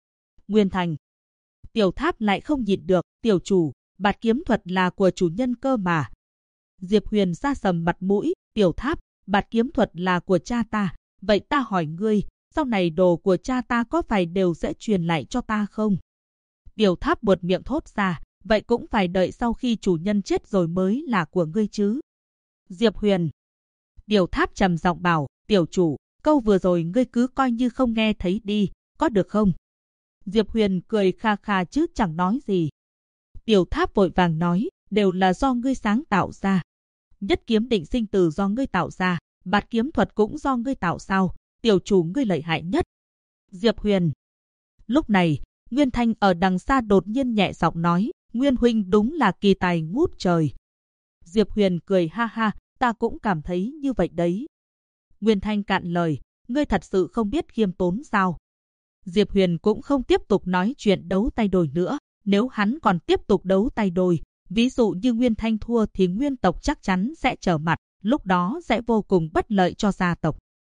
Nguyên Thành. Tiểu Tháp lại không nhịn được, tiểu chủ, bạt kiếm thuật là của chủ nhân cơ mà. Diệp Huyền sa sầm mặt mũi, Tiểu Tháp, bạt kiếm thuật là của cha ta, vậy ta hỏi ngươi, sau này đồ của cha ta có phải đều sẽ truyền lại cho ta không? Tiểu Tháp buột miệng thốt ra, vậy cũng phải đợi sau khi chủ nhân chết rồi mới là của ngươi chứ. Diệp Huyền. Tiểu Tháp trầm giọng bảo, tiểu chủ, câu vừa rồi ngươi cứ coi như không nghe thấy đi, có được không? Diệp Huyền cười kha kha chứ chẳng nói gì. Tiểu Tháp vội vàng nói, đều là do ngươi sáng tạo ra. Nhất kiếm định sinh tử do ngươi tạo ra, bạt kiếm thuật cũng do ngươi tạo sao, tiểu chủ ngươi lợi hại nhất. Diệp Huyền. Lúc này, Nguyên Thanh ở đằng xa đột nhiên nhẹ giọng nói, Nguyên huynh đúng là kỳ tài ngút trời. Diệp Huyền cười ha ha, ta cũng cảm thấy như vậy đấy. Nguyên Thanh cạn lời, ngươi thật sự không biết khiêm tốn sao? Diệp Huyền cũng không tiếp tục nói chuyện đấu tay đôi nữa, nếu hắn còn tiếp tục đấu tay đôi, ví dụ như Nguyên Thanh thua thì Nguyên tộc chắc chắn sẽ trở mặt, lúc đó sẽ vô cùng bất lợi cho gia tộc.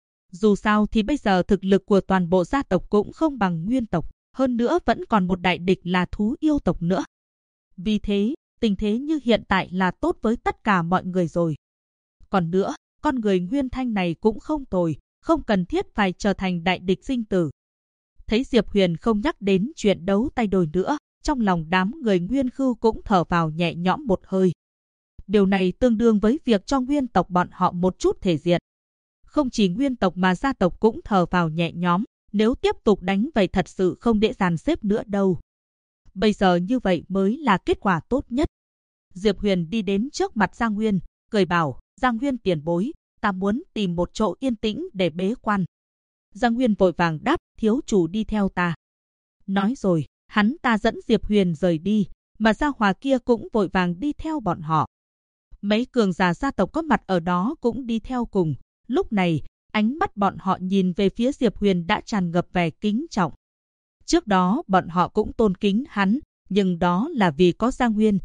Dù sao thì bây giờ thực lực của toàn bộ gia tộc cũng không bằng Nguyên tộc, hơn nữa vẫn còn một đại địch là thú yêu tộc nữa. Vì thế, tình thế như hiện tại là tốt với tất cả mọi người rồi. Còn nữa, con người Nguyên Thanh này cũng không tồi, không cần thiết phải trở thành đại địch sinh tử. Thấy Diệp Huyền không nhắc đến chuyện đấu tay đôi nữa, trong lòng đám người Nguyên Khưu cũng thở vào nhẹ nhõm một hơi. Điều này tương đương với việc cho Nguyên tộc bọn họ một chút thể diện. Không chỉ Nguyên tộc mà gia tộc cũng thở vào nhẹ nhõm, nếu tiếp tục đánh vậy thật sự không dễ dàn xếp nữa đâu. Bây giờ như vậy mới là kết quả tốt nhất. Diệp Huyền đi đến trước mặt Giang Nguyên, cười bảo, Giang Nguyên tiền bối, ta muốn tìm một chỗ yên tĩnh để bế quan. Giang Nguyên vội vàng đáp, thiếu chủ đi theo ta. Nói rồi, hắn ta dẫn Diệp Huyền rời đi, mà Gia Hòa kia cũng vội vàng đi theo bọn họ. Mấy cường giả gia tộc có mặt ở đó cũng đi theo cùng. Lúc này, ánh mắt bọn họ nhìn về phía Diệp Huyền đã tràn ngập vẻ kính trọng. Trước đó bọn họ cũng tôn kính hắn, nhưng đó là vì có Giang Nguyên.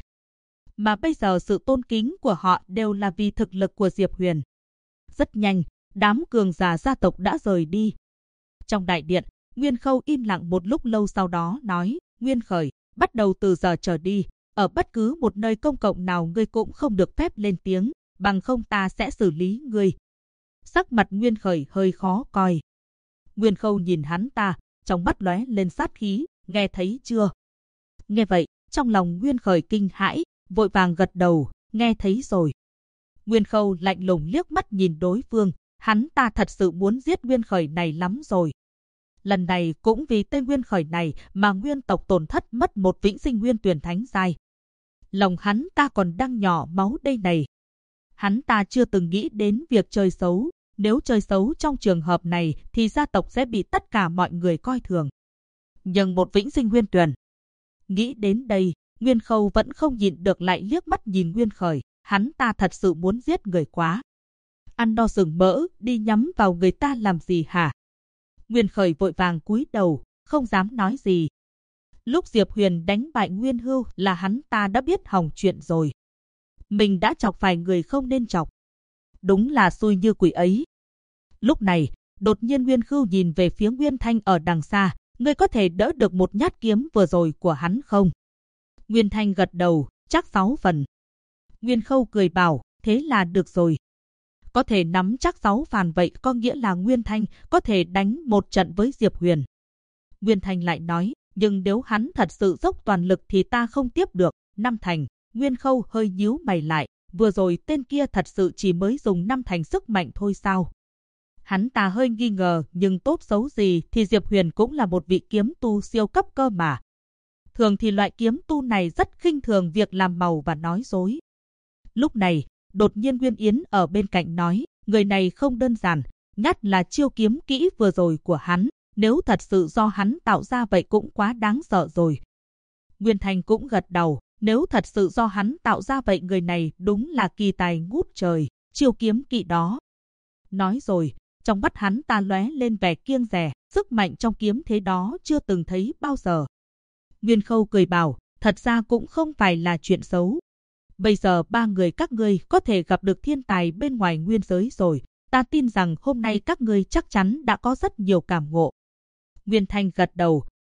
Mà bây giờ sự tôn kính của họ đều là vì thực lực của Diệp Huyền. Rất nhanh, đám cường giả gia tộc đã rời đi. Trong đại điện, Nguyên Khâu im lặng một lúc lâu sau đó nói, Nguyên Khởi, bắt đầu từ giờ trở đi, ở bất cứ một nơi công cộng nào ngươi cũng không được phép lên tiếng, bằng không ta sẽ xử lý ngươi. Sắc mặt Nguyên Khởi hơi khó coi. Nguyên Khâu nhìn hắn ta, trong mắt lóe lên sát khí, nghe thấy chưa? Nghe vậy, trong lòng Nguyên Khởi kinh hãi, vội vàng gật đầu, nghe thấy rồi. Nguyên Khâu lạnh lùng liếc mắt nhìn đối phương, hắn ta thật sự muốn giết Nguyên Khởi này lắm rồi. Lần này cũng vì tên Nguyên Khởi này mà Nguyên tộc tổn thất mất một vĩnh sinh Nguyên Tuyển Thánh giai. Lòng hắn ta còn đang nhỏ máu đây này. Hắn ta chưa từng nghĩ đến việc chơi xấu, nếu chơi xấu trong trường hợp này thì gia tộc sẽ bị tất cả mọi người coi thường. Nhưng một vĩnh sinh Nguyên Tuyển. Nghĩ đến đây, Nguyên Khâu vẫn không nhịn được lại liếc mắt nhìn Nguyên Khởi, hắn ta thật sự muốn giết người quá. Ăn no sừng mỡ, đi nhắm vào người ta làm gì hả? Nguyên Khởi vội vàng cúi đầu, không dám nói gì. Lúc Diệp Huyền đánh bại Nguyên Hưu là hắn ta đã biết hỏng chuyện rồi. Mình đã chọc phải người không nên chọc. Đúng là xui như quỷ ấy. Lúc này, đột nhiên Nguyên Hưu nhìn về phía Nguyên Thanh ở đằng xa, ngươi có thể đỡ được một nhát kiếm vừa rồi của hắn không? Nguyên Thanh gật đầu, chắc 6 phần. Nguyên Khâu cười bảo, thế là được rồi. Có thể nắm chắc 6 phần vậy có nghĩa là Nguyên Thanh có thể đánh một trận với Diệp Huyền. Nguyên Thanh lại nói, nhưng nếu hắn thật sự dốc toàn lực thì ta không tiếp được. 5 thành, Nguyên Khâu hơi nhíu mày lại, vừa rồi tên kia thật sự chỉ mới dùng 5 thành sức mạnh thôi sao? Hắn ta hơi nghi ngờ, nhưng tốt xấu gì thì Diệp Huyền cũng là một vị kiếm tu siêu cấp cơ mà. Thường thì loại kiếm tu này rất khinh thường việc làm màu và nói dối. Lúc này, đột nhiên Nguyên Yến ở bên cạnh nói, người này không đơn giản, nhất là chiêu kiếm kỹ vừa rồi của hắn, nếu thật sự do hắn tạo ra vậy cũng quá đáng sợ rồi. Nguyên Thanh cũng gật đầu, nếu thật sự do hắn tạo ra vậy người này đúng là kỳ tài ngút trời, chiêu kiếm kỹ đó. Nói rồi, trong mắt hắn ta lóe lên vẻ kiêng dè, sức mạnh trong kiếm thế đó chưa từng thấy bao giờ. Nguyên Khâu cười bảo, thật ra cũng không phải là chuyện xấu. Bây giờ 3 người các ngươi có thể gặp được thiên tài bên ngoài nguyên giới rồi. Ta tin rằng hôm nay các ngươi chắc chắn đã có rất nhiều cảm ngộ. Nguyên Thanh gật đầu,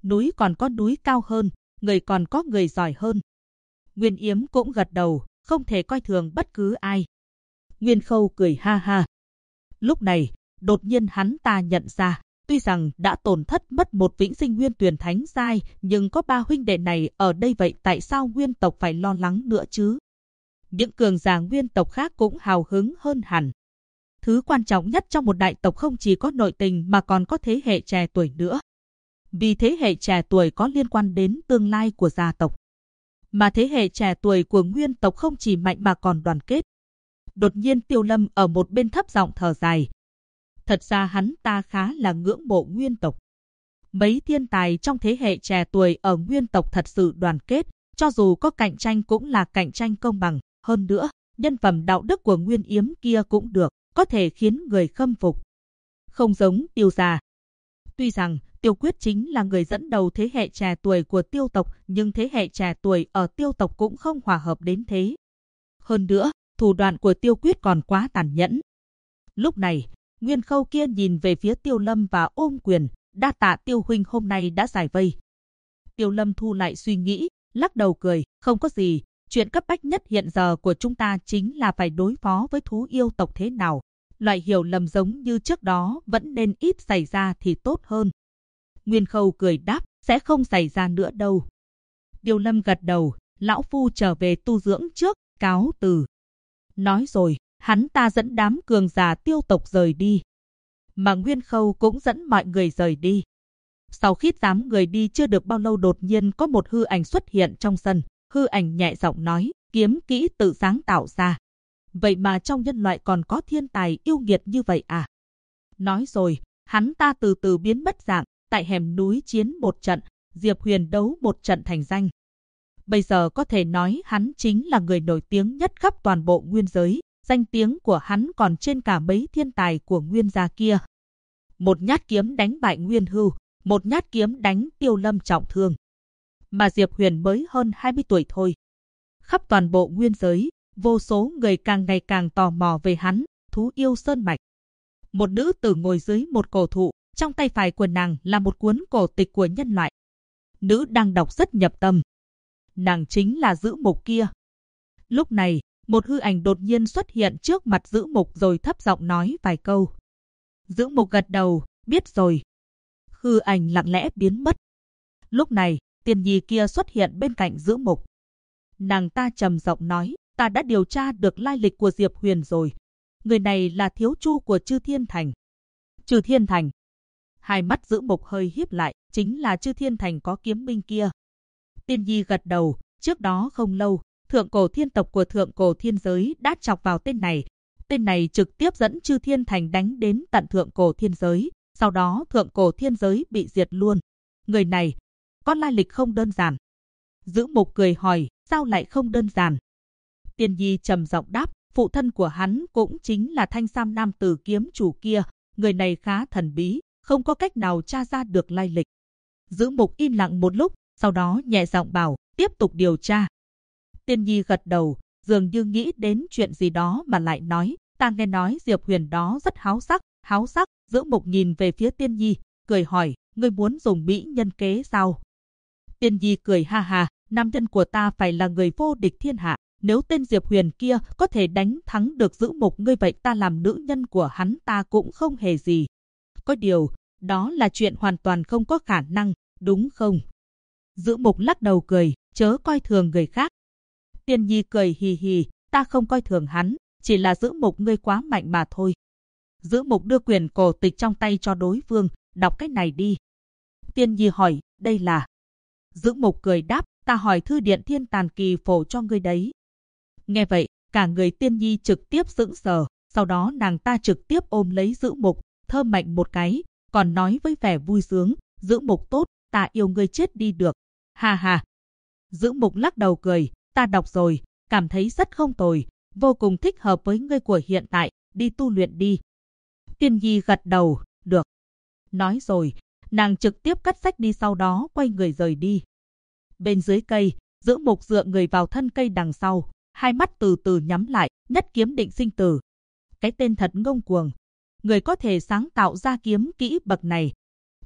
Núi còn có núi cao hơn, người còn có người giỏi hơn. Nguyên Yếm cũng gật đầu, không thể coi thường bất cứ ai. Nguyên Khâu cười ha ha. Lúc này, đột nhiên hắn ta nhận ra, tuy rằng đã tổn thất mất một vĩnh sinh nguyên tuyển thánh giai, nhưng có ba huynh đệ này ở đây, vậy tại sao nguyên tộc phải lo lắng nữa chứ? Những cường giả nguyên tộc khác cũng hào hứng hơn hẳn. Thứ quan trọng nhất trong một đại tộc không chỉ có nội tình mà còn có thế hệ trẻ tuổi nữa. Vì thế hệ trẻ tuổi có liên quan đến tương lai của gia tộc. Mà thế hệ trẻ tuổi của nguyên tộc không chỉ mạnh mà còn đoàn kết. Đột nhiên Tiêu Lâm ở một bên thấp giọng thở dài. Thật ra hắn ta khá là ngưỡng mộ nguyên tộc. Mấy thiên tài trong thế hệ trẻ tuổi ở nguyên tộc thật sự đoàn kết, cho dù có cạnh tranh cũng là cạnh tranh công bằng. Hơn nữa, nhân phẩm đạo đức của Nguyên Yếm kia cũng được, có thể khiến người khâm phục. Không giống Tiêu gia. Tuy rằng Tiêu Quyết chính là người dẫn đầu thế hệ trẻ tuổi của Tiêu tộc, nhưng thế hệ trẻ tuổi ở Tiêu tộc cũng không hòa hợp đến thế. Hơn nữa, thủ đoạn của Tiêu Quyết còn quá tàn nhẫn. Lúc này, Nguyên Khâu kia nhìn về phía Tiêu Lâm và ôm quyền, đa tạ Tiêu huynh hôm nay đã giải vây. Tiêu Lâm thu lại suy nghĩ, lắc đầu cười, không có gì, chuyện cấp bách nhất hiện giờ của chúng ta chính là phải đối phó với thú yêu tộc thế nào. Loại hiểu lầm giống như trước đó vẫn nên ít xảy ra thì tốt hơn. Nguyên Khâu cười đáp, sẽ không xảy ra nữa đâu. Tiêu Lâm gật đầu, lão phu trở về tu dưỡng trước, cáo từ. Nói rồi, hắn ta dẫn đám cường giả Tiêu tộc rời đi. Mà Nguyên Khâu cũng dẫn mọi người rời đi. Sau khi đám người đi chưa được bao lâu đột nhiên có một hư ảnh xuất hiện trong sân. Hư ảnh nhẹ giọng nói, kiếm kỹ tự sáng tạo ra. Vậy mà trong nhân loại còn có thiên tài yêu nghiệt như vậy à? Nói rồi, hắn ta từ từ biến mất dạng, tại hẻm núi chiến một trận, Diệp Huyền đấu một trận thành danh. Bây giờ có thể nói hắn chính là người nổi tiếng nhất khắp toàn bộ nguyên giới, danh tiếng của hắn còn trên cả mấy thiên tài của nguyên gia kia. Một nhát kiếm đánh bại Nguyên Hưu, một nhát kiếm đánh Tiêu Lâm trọng thương. Mà Diệp Huyền mới hơn 20 tuổi thôi. Khắp toàn bộ nguyên giới, vô số người càng ngày càng tò mò về hắn, thú yêu sơn mạch. Một nữ tử ngồi dưới một cổ thụ, trong tay phải của nàng là một cuốn cổ tịch của nhân loại. Nữ đang đọc rất nhập tâm. Nàng chính là Dữ Mục kia. Lúc này, một hư ảnh đột nhiên xuất hiện trước mặt Dữ Mục rồi thấp giọng nói vài câu. Dữ Mục gật đầu, biết rồi. Hư ảnh lặng lẽ biến mất. Lúc này, Tiên Nhi kia xuất hiện bên cạnh Dữ Mục. Nàng ta trầm giọng nói, ta đã điều tra được lai lịch của Diệp Huyền rồi. Người này là thiếu chu của Chư Thiên Thành. Chư Thiên Thành. Hai mắt Dữ Mục hơi híp lại, chính là Chư Thiên Thành có kiếm minh kia. Tiên Nhi gật đầu, trước đó không lâu, thượng cổ thiên tộc của thượng cổ thiên giới đã chọc vào tên này. Tên này trực tiếp dẫn Chư Thiên Thành đánh đến tận thượng cổ thiên giới, sau đó thượng cổ thiên giới bị diệt luôn. Người này có lai lịch không đơn giản. Dữ Mục cười hỏi, sao lại không đơn giản? Tiên Nhi trầm giọng đáp, phụ thân của hắn cũng chính là Thanh Sam nam tử kiếm chủ kia. Người này khá thần bí, không có cách nào tra ra được lai lịch. Dữ Mục im lặng một lúc, sau đó nhẹ giọng bảo, tiếp tục điều tra. Tiên Nhi gật đầu, dường như nghĩ đến chuyện gì đó mà lại nói, ta nghe nói Diệp Huyền đó rất háo sắc. Háo sắc? Dữ Mục nhìn về phía Tiên Nhi, cười hỏi, ngươi muốn dùng mỹ nhân kế sao? Tiên Nhi cười ha ha, nam nhân của ta phải là người vô địch thiên hạ. Nếu tên Diệp Huyền kia có thể đánh thắng được Dữ Mục ngươi, vậy ta làm nữ nhân của hắn ta cũng không hề gì. Có điều, đó là chuyện hoàn toàn không có khả năng, đúng không? Dữ Mục lắc đầu cười, chớ coi thường người khác. Tiên Nhi cười hì hì, ta không coi thường hắn, chỉ là Dữ Mục ngươi quá mạnh mà thôi. Dữ Mục đưa quyển cổ tịch trong tay cho đối phương, đọc cái này đi. Tiên Nhi hỏi, đây là... Dữ Mục cười đáp, ta hỏi thư điện Thiên Tàn Kỳ Phổ cho ngươi đấy. Nghe vậy, cả người Tiên Nhi trực tiếp sững sờ, sau đó nàng ta trực tiếp ôm lấy Dữ Mục, thơm mạnh một cái, còn nói với vẻ vui sướng, Dữ Mục tốt, ta yêu ngươi chết đi được. Ha ha. Dữ Mục lắc đầu cười, ta đọc rồi, cảm thấy rất không tồi, vô cùng thích hợp với ngươi của hiện tại, đi tu luyện đi. Tiên Nhi gật đầu, được. Nói rồi, nàng trực tiếp cất sách đi, sau đó quay người rời đi. Bên dưới cây, Dữ Mục dựa người vào thân cây đằng sau, hai mắt từ từ nhắm lại, nhất kiếm định sinh tử. Cái tên thật ngông cuồng. Người có thể sáng tạo ra kiếm kỹ bậc này.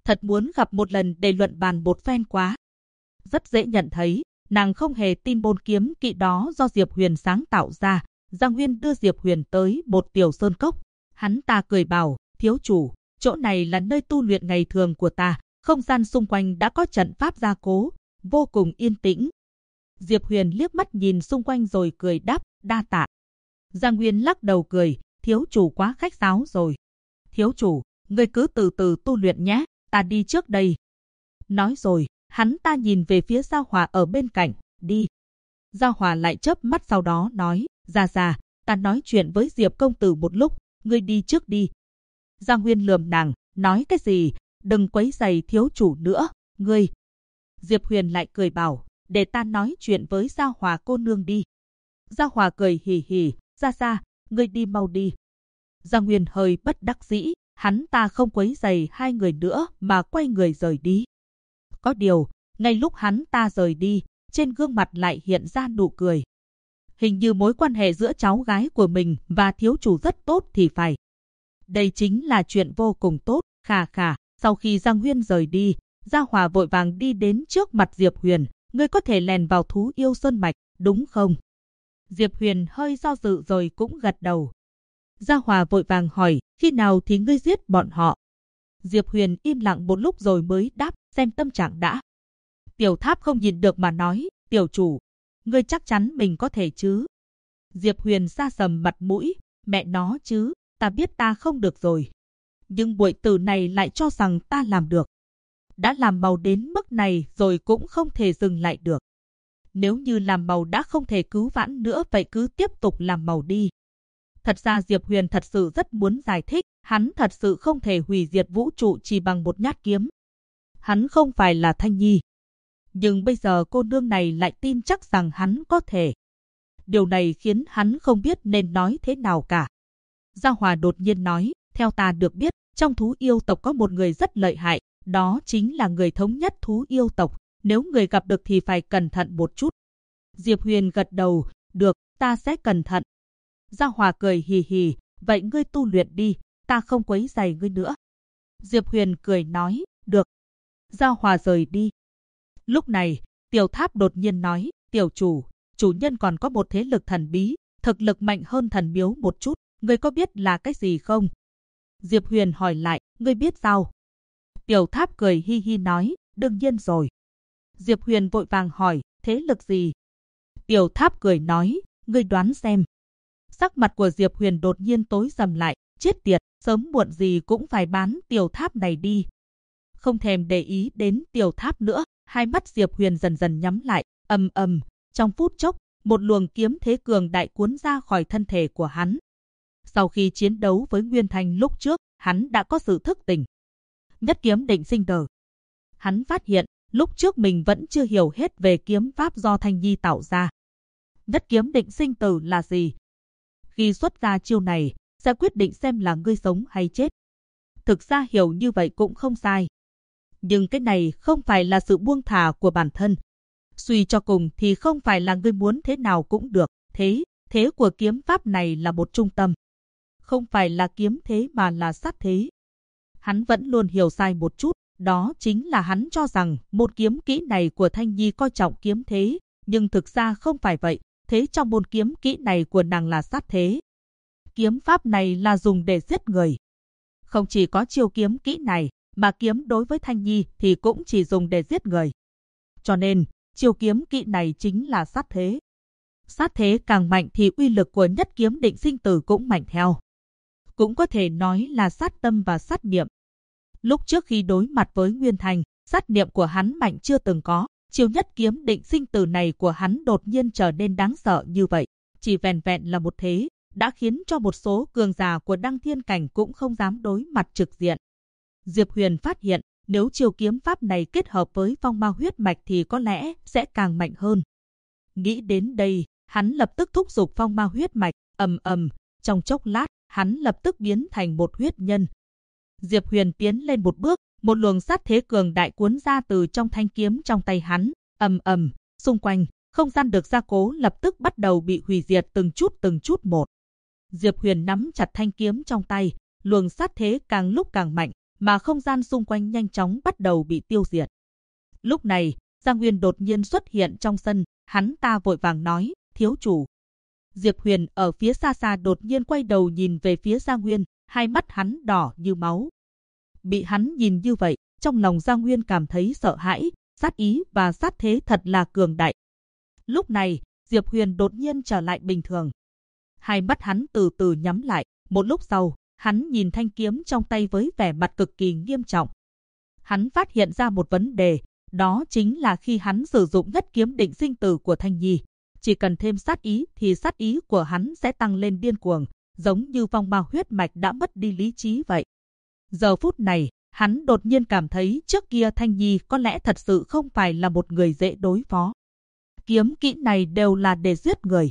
Thật muốn gặp một lần để luận bàn một phen quá. Rất dễ nhận thấy, nàng không hề tin môn kiếm kỵ đó do Diệp Huyền sáng tạo ra. Giang Huyên đưa Diệp Huyền tới một tiểu sơn cốc. Hắn ta cười bảo, thiếu chủ, chỗ này là nơi tu luyện ngày thường của ta, không gian xung quanh đã có trận pháp gia cố, vô cùng yên tĩnh. Diệp Huyền liếc mắt nhìn xung quanh rồi cười đáp, đa tạ. Giang Huyên lắc đầu cười, thiếu chủ quá khách sáo rồi. Thiếu chủ, ngươi cứ từ từ tu luyện nhé, ta đi trước đây. Nói rồi, hắn ta nhìn về phía Gia Hòa ở bên cạnh, đi. Gia Hòa lại chớp mắt sau đó nói, ra, ta nói chuyện với Diệp công tử một lúc, ngươi đi trước đi. Giang Huyên lườm nàng, nói cái gì, đừng quấy rầy thiếu chủ nữa, ngươi. Diệp Huyền lại cười bảo, để ta nói chuyện với Gia Hòa cô nương đi. Gia Hòa cười hì hì, ra, ngươi đi mau đi. Giang Huyên hơi bất đắc dĩ, hắn ta không quấy rầy hai người nữa mà quay người rời đi. Có điều, ngay lúc hắn ta rời đi, trên gương mặt lại hiện ra nụ cười. Hình như mối quan hệ giữa cháu gái của mình và thiếu chủ rất tốt thì phải. Đây chính là chuyện vô cùng tốt, khà. Sau khi Giang Huyên rời đi, Gia Hòa vội vàng đi đến trước mặt Diệp Huyền. Ngươi có thể lèn vào thú yêu sơn mạch, đúng không? Diệp Huyền hơi do dự rồi cũng gật đầu. Gia Hòa vội vàng hỏi, khi nào thì ngươi giết bọn họ? Diệp Huyền im lặng một lúc rồi mới đáp, xem tâm trạng đã. Tiểu Tháp không nhìn được mà nói, tiểu chủ, ngươi chắc chắn mình có thể chứ? Diệp Huyền sa sầm mặt mũi, mẹ nó chứ, ta biết ta không được rồi. Nhưng muội tử này lại cho rằng ta làm được. Đã làm màu đến mức này rồi cũng không thể dừng lại được. Nếu như làm màu đã không thể cứu vãn nữa vậy cứ tiếp tục làm màu đi. Thật ra Diệp Huyền thật sự rất muốn giải thích, hắn thật sự không thể hủy diệt vũ trụ chỉ bằng một nhát kiếm. Hắn không phải là Thanh Nhi. Nhưng bây giờ cô nương này lại tin chắc rằng hắn có thể. Điều này khiến hắn không biết nên nói thế nào cả. Gia Hòa đột nhiên nói, theo ta được biết, trong thú yêu tộc có một người rất lợi hại, đó chính là người thống nhất thú yêu tộc. Nếu người gặp được thì phải cẩn thận một chút. Diệp Huyền gật đầu, được, ta sẽ cẩn thận. Gia Hòa cười hì hì, vậy ngươi tu luyện đi, ta không quấy rầy ngươi nữa. Diệp Huyền cười nói, được. Gia Hòa rời đi. Lúc này, Tiểu Tháp đột nhiên nói, tiểu chủ, chủ nhân còn có một thế lực thần bí, thực lực mạnh hơn thần miếu một chút, ngươi có biết là cái gì không? Diệp Huyền hỏi lại, ngươi biết sao? Tiểu Tháp cười hi hi nói, đương nhiên rồi. Diệp Huyền vội vàng hỏi, thế lực gì? Tiểu Tháp cười nói, ngươi đoán xem. Sắc mặt của Diệp Huyền đột nhiên tối sầm lại, chết tiệt, sớm muộn gì cũng phải bán Tiểu Tháp này đi. Không thèm để ý đến Tiểu Tháp nữa, hai mắt Diệp Huyền dần dần nhắm lại, ầm, trong phút chốc, một luồng kiếm thế cường đại cuốn ra khỏi thân thể của hắn. Sau khi chiến đấu với Nguyên Thanh lúc trước, hắn đã có sự thức tỉnh. Nhất kiếm định sinh tử. Hắn phát hiện, lúc trước mình vẫn chưa hiểu hết về kiếm pháp do Thanh Nhi tạo ra. Nhất kiếm định sinh tử là gì? Khi xuất ra chiêu này, sẽ quyết định xem là ngươi sống hay chết. Thực ra hiểu như vậy cũng không sai. Nhưng cái này không phải là sự buông thả của bản thân. Suy cho cùng thì không phải là ngươi muốn thế nào cũng được. Thế của kiếm pháp này là một trung tâm. Không phải là kiếm thế mà là sát thế. Hắn vẫn luôn hiểu sai một chút. Đó chính là hắn cho rằng một kiếm kỹ này của Thanh Nhi coi trọng kiếm thế. Nhưng thực ra không phải vậy. Thế trong môn kiếm kỹ này của nàng là sát thế. Kiếm pháp này là dùng để giết người. Không chỉ có chiêu kiếm kỹ này, mà kiếm đối với Thanh Nhi thì cũng chỉ dùng để giết người. Cho nên, chiêu kiếm kỹ này chính là sát thế. Sát thế càng mạnh thì uy lực của nhất kiếm định sinh tử cũng mạnh theo. Cũng có thể nói là sát tâm và sát niệm. Lúc trước khi đối mặt với Nguyên Thanh, sát niệm của hắn mạnh chưa từng có. Chiêu nhất kiếm định sinh tử này của hắn đột nhiên trở nên đáng sợ như vậy. Chỉ vẹn vẹn là một thế, đã khiến cho một số cường giả của Đăng Thiên Cảnh cũng không dám đối mặt trực diện. Diệp Huyền phát hiện, nếu chiêu kiếm pháp này kết hợp với phong ma huyết mạch thì có lẽ sẽ càng mạnh hơn. Nghĩ đến đây, hắn lập tức thúc giục phong ma huyết mạch, ầm, trong chốc lát, hắn lập tức biến thành một huyết nhân. Diệp Huyền tiến lên một bước, một luồng sát thế cường đại cuốn ra từ trong thanh kiếm trong tay hắn, ầm, xung quanh, không gian được gia cố lập tức bắt đầu bị hủy diệt từng chút một. Diệp Huyền nắm chặt thanh kiếm trong tay, luồng sát thế càng lúc càng mạnh, mà không gian xung quanh nhanh chóng bắt đầu bị tiêu diệt. Lúc này, Giang Nguyên đột nhiên xuất hiện trong sân, hắn ta vội vàng nói, thiếu chủ. Diệp Huyền ở phía xa xa đột nhiên quay đầu nhìn về phía Giang Nguyên, hai mắt hắn đỏ như máu. Bị hắn nhìn như vậy, trong lòng Giang Nguyên cảm thấy sợ hãi, sát ý và sát thế thật là cường đại. Lúc này, Diệp Huyền đột nhiên trở lại bình thường. Hai mắt hắn từ từ nhắm lại, một lúc sau, hắn nhìn thanh kiếm trong tay với vẻ mặt cực kỳ nghiêm trọng. Hắn phát hiện ra một vấn đề, đó chính là khi hắn sử dụng nhất kiếm định sinh tử của Thanh Nhi, chỉ cần thêm sát ý thì sát ý của hắn sẽ tăng lên điên cuồng, giống như phong ma huyết mạch đã mất đi lý trí vậy. Giờ phút này, hắn đột nhiên cảm thấy trước kia Thanh Nhi có lẽ thật sự không phải là một người dễ đối phó. Kiếm kỹ này đều là để giết người,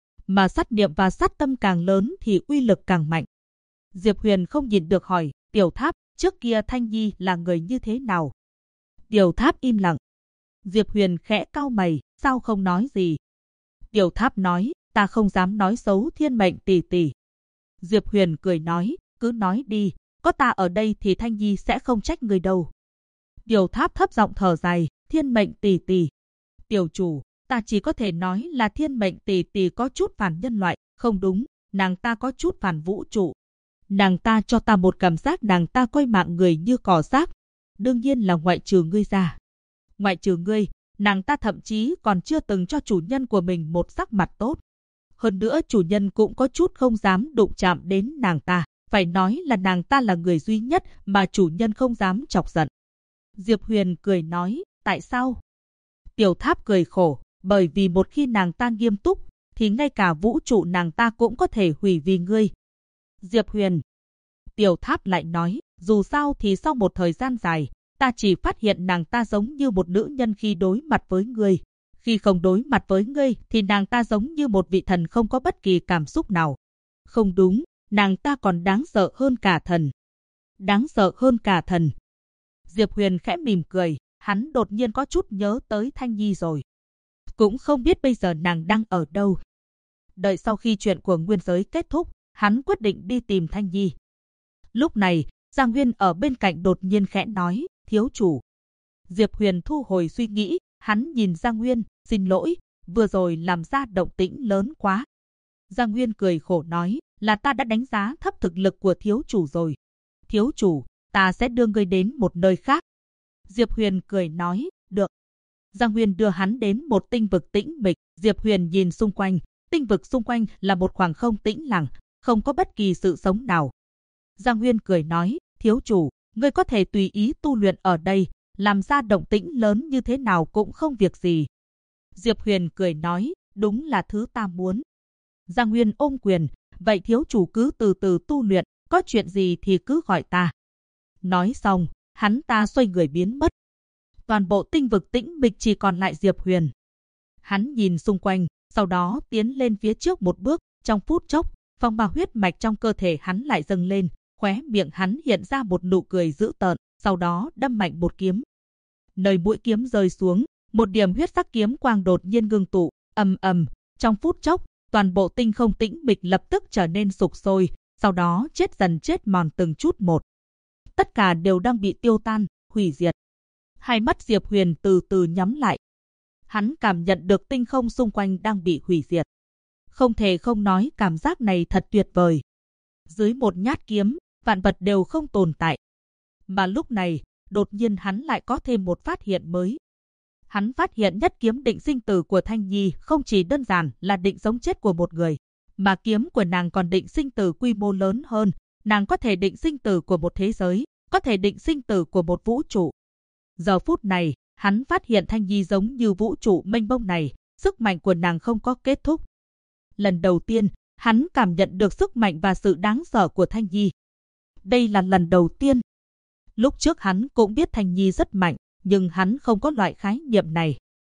mà sát niệm và sát tâm càng lớn thì uy lực càng mạnh. Diệp Huyền không nhìn được hỏi, Tiểu Tháp, trước kia Thanh Nhi là người như thế nào? Tiểu Tháp im lặng. Diệp Huyền khẽ cau mày, sao không nói gì? Tiểu Tháp nói, ta không dám nói xấu Thiên Mệnh tỷ tỷ. Diệp Huyền cười nói, cứ nói đi, có ta ở đây thì Thanh Nhi sẽ không trách người đâu. Tiểu Tháp thấp giọng thở dài, Thiên Mệnh tỷ tỷ. Tiểu chủ, ta chỉ có thể nói là Thiên Mệnh tỷ tỷ có chút phản nhân loại, không đúng, nàng ta có chút phản vũ trụ. Nàng ta cho ta một cảm giác nàng ta coi mạng người như cỏ rác. Đương nhiên là ngoại trừ ngươi ra. Ngoại trừ ngươi, nàng ta thậm chí còn chưa từng cho chủ nhân của mình một sắc mặt tốt. Hơn nữa chủ nhân cũng có chút không dám đụng chạm đến nàng ta. Phải nói là nàng ta là người duy nhất mà chủ nhân không dám chọc giận. Diệp Huyền cười nói, tại sao? Tiểu Tháp cười khổ, bởi vì một khi nàng ta nghiêm túc, thì ngay cả vũ trụ nàng ta cũng có thể hủy vì ngươi. Diệp Huyền. Tiểu Tháp lại nói, dù sao thì sau một thời gian dài, ta chỉ phát hiện nàng ta giống như một nữ nhân khi đối mặt với ngươi. Khi không đối mặt với ngươi thì nàng ta giống như một vị thần không có bất kỳ cảm xúc nào. Không đúng, nàng ta còn đáng sợ hơn cả thần. Đáng sợ hơn cả thần. Diệp Huyền khẽ mỉm cười, hắn đột nhiên có chút nhớ tới Thanh Nhi rồi. Cũng không biết bây giờ nàng đang ở đâu. Đợi sau khi chuyện của nguyên giới kết thúc, hắn quyết định đi tìm Thanh Nhi. Lúc này, Giang Nguyên ở bên cạnh đột nhiên khẽ nói, thiếu chủ. Diệp Huyền thu hồi suy nghĩ, hắn nhìn Giang Nguyên, xin lỗi, vừa rồi làm ra động tĩnh lớn quá. Giang Nguyên cười khổ nói, là ta đã đánh giá thấp thực lực của thiếu chủ rồi. Thiếu chủ, ta sẽ đưa ngươi đến một nơi khác. Diệp Huyền cười nói, được. Giang Nguyên đưa hắn đến một tinh vực tĩnh mịch. Diệp Huyền nhìn xung quanh, tinh vực xung quanh là một khoảng không tĩnh lặng, không có bất kỳ sự sống nào. Giang Nguyên cười nói, thiếu chủ, ngươi có thể tùy ý tu luyện ở đây, làm ra động tĩnh lớn như thế nào cũng không việc gì. Diệp Huyền cười nói, đúng là thứ ta muốn. Giang Nguyên ôm quyền, vậy thiếu chủ cứ từ từ tu luyện, có chuyện gì thì cứ gọi ta. Nói xong, hắn ta xoay người biến mất. Toàn bộ tinh vực tĩnh mịch chỉ còn lại Diệp Huyền. Hắn nhìn xung quanh, sau đó tiến lên phía trước một bước, trong phút chốc, phong ma huyết mạch trong cơ thể hắn lại dâng lên, khóe miệng hắn hiện ra một nụ cười dữ tợn, sau đó đâm mạnh một kiếm. Nơi mũi kiếm rơi xuống, một điểm huyết sắc kiếm quang đột nhiên ngưng tụ, ầm ầm, trong phút chốc, toàn bộ tinh không tĩnh mịch lập tức trở nên sục sôi, sau đó chết dần chết mòn từng chút một. Tất cả đều đang bị tiêu tan, hủy diệt. Hai mắt Diệp Huyền từ từ nhắm lại. Hắn cảm nhận được tinh không xung quanh đang bị hủy diệt. Không thể không nói cảm giác này thật tuyệt vời. Dưới một nhát kiếm, vạn vật đều không tồn tại. Mà lúc này, đột nhiên hắn lại có thêm một phát hiện mới. Hắn phát hiện nhất kiếm định sinh tử của Thanh Nhi không chỉ đơn giản là định sống chết của một người, mà kiếm của nàng còn định sinh tử quy mô lớn hơn. Nàng có thể định sinh tử của một thế giới, có thể định sinh tử của một vũ trụ. Giờ phút này, hắn phát hiện Thanh Nhi giống như vũ trụ mênh mông này, sức mạnh của nàng không có kết thúc. Lần đầu tiên, hắn cảm nhận được sức mạnh và sự đáng sợ của Thanh Nhi. Đây là lần đầu tiên. Lúc trước hắn cũng biết Thanh Nhi rất mạnh, nhưng hắn không có loại khái niệm này.